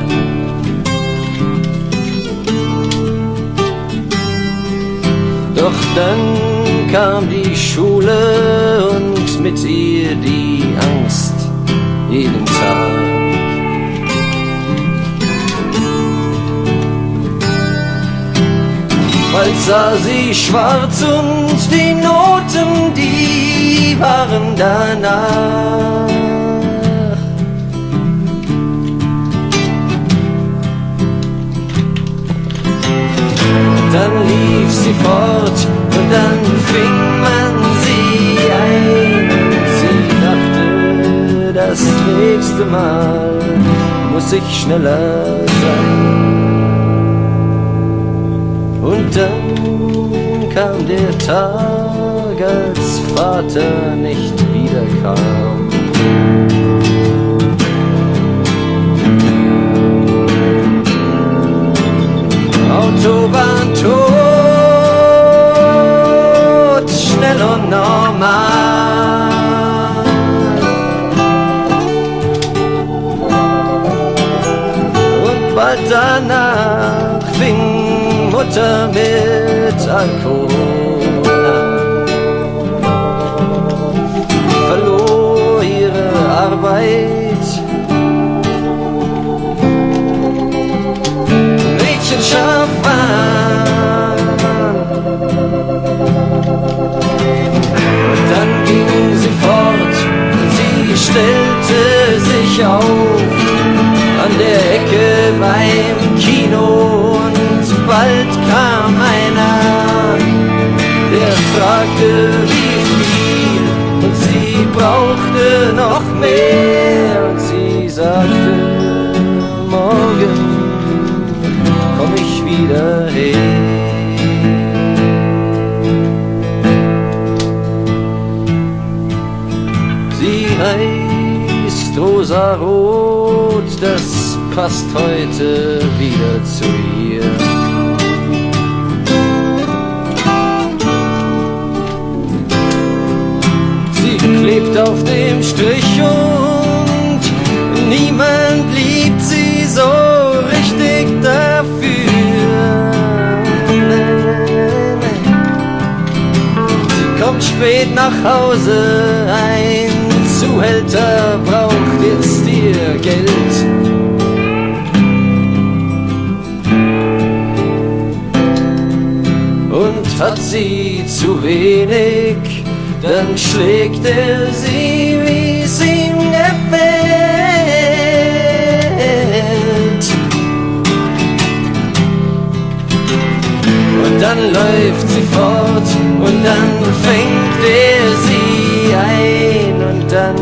Doch dann kam die Schule und mit ihr die Angst jeden Tag. Bald sah sie schwarz und die Noten, die waren danach. Dann lief sie fort und dann fing man sie ein. Sie dachte, das nächste Mal muss ich schneller sein. Und dann kam der Tag, als Vater nicht wiederkam. Autobahn tot, schnell und normal. Und bald danach fing Mutter mit Alkohol an, verlor ihre Arbeit, Mädchenschaft war. Und dann ging sie fort und sie stellte sich auf an der Ecke beim Kino. Bald kam einer, der fragte wie viel und sie brauchte noch mehr. Und sie sagte, morgen komm ich wieder her. Sie heißt rosarot, das passt heute wieder zu ihr. Lebt auf dem Strich und niemand liebt sie so richtig dafür. Sie kommt spät nach Hause, ein Zuhälter braucht jetzt ihr Geld. Und hat sie zu wenig, dann schlägt er sie, wie es ihm gefällt. Und dann läuft sie fort und dann fängt er sie ein und dann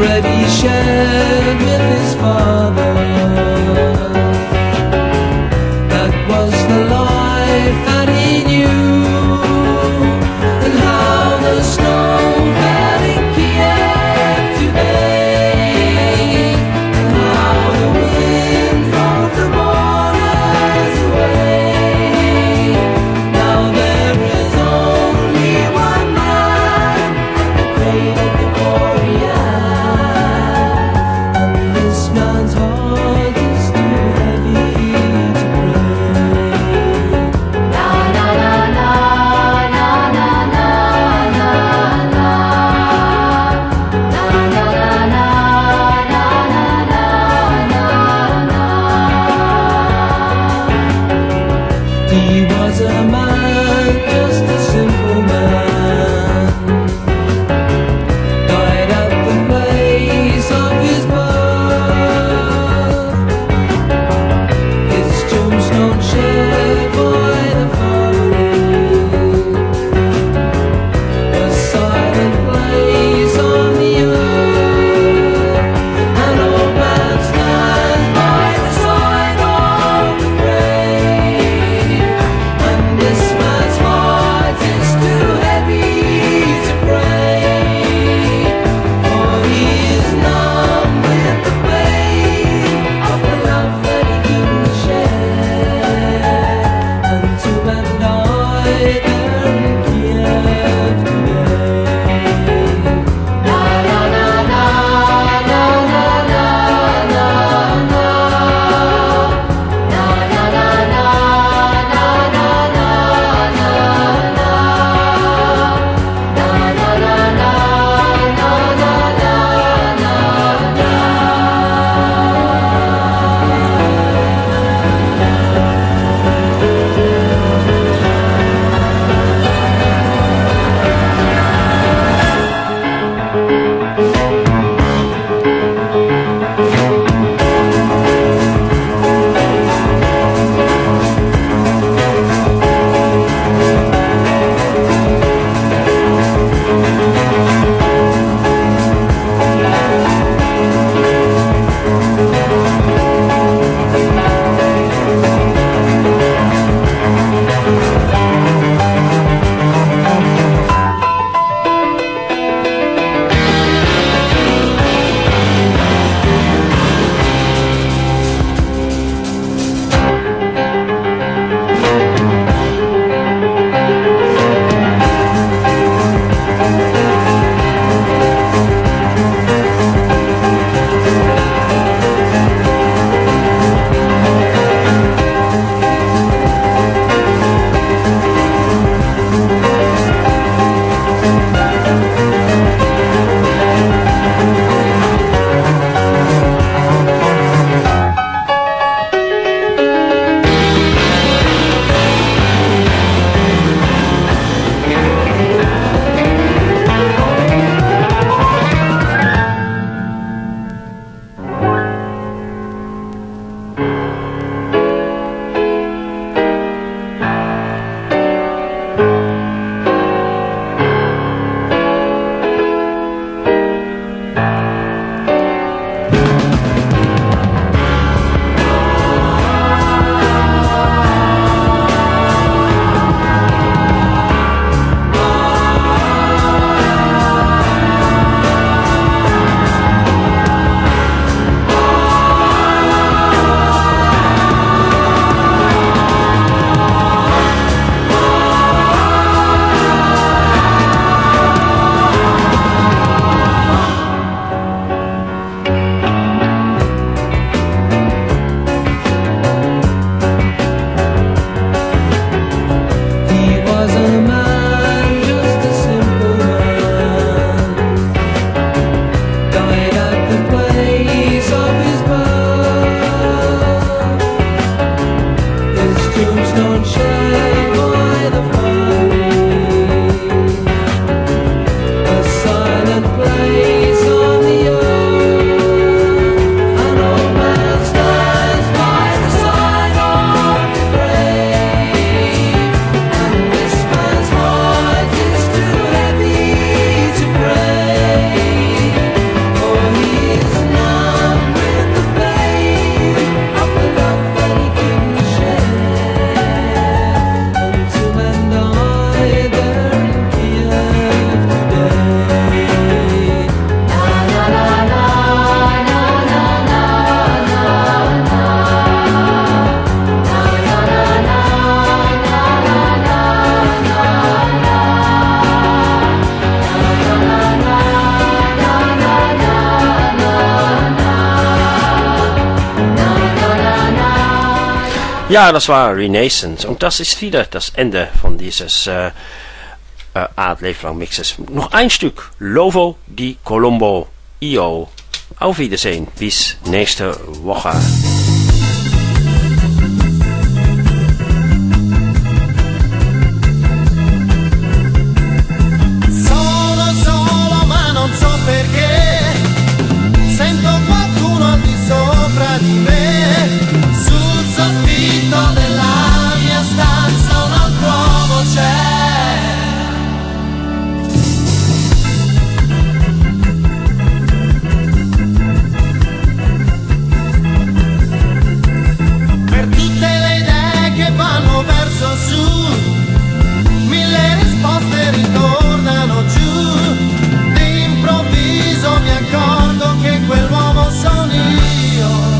bread he shared with his father. That was the life that he knew, and how the snow fell in Kiev today, and how the wind drove the borders away. Now there is only one man, the great Victoria, and this man's heart Ja, das war Renaissance und das ist wieder das Ende von dieses äh, äh, Art Leblang Mixes. Noch ein Stück, Lovo di Colombo, Io. Auf Wiedersehen, bis nächste Woche. Sono solo ma non so perché sento qualcuno al di sopra di me. Sul soffitto della mia stanza un altro uomo c'è. Per tutte le idee che vanno verso su, mille risposte ritornano giù. D'improvviso mi accorgo che quell'uomo sono io.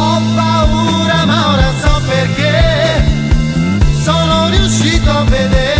Sono riuscito a vedere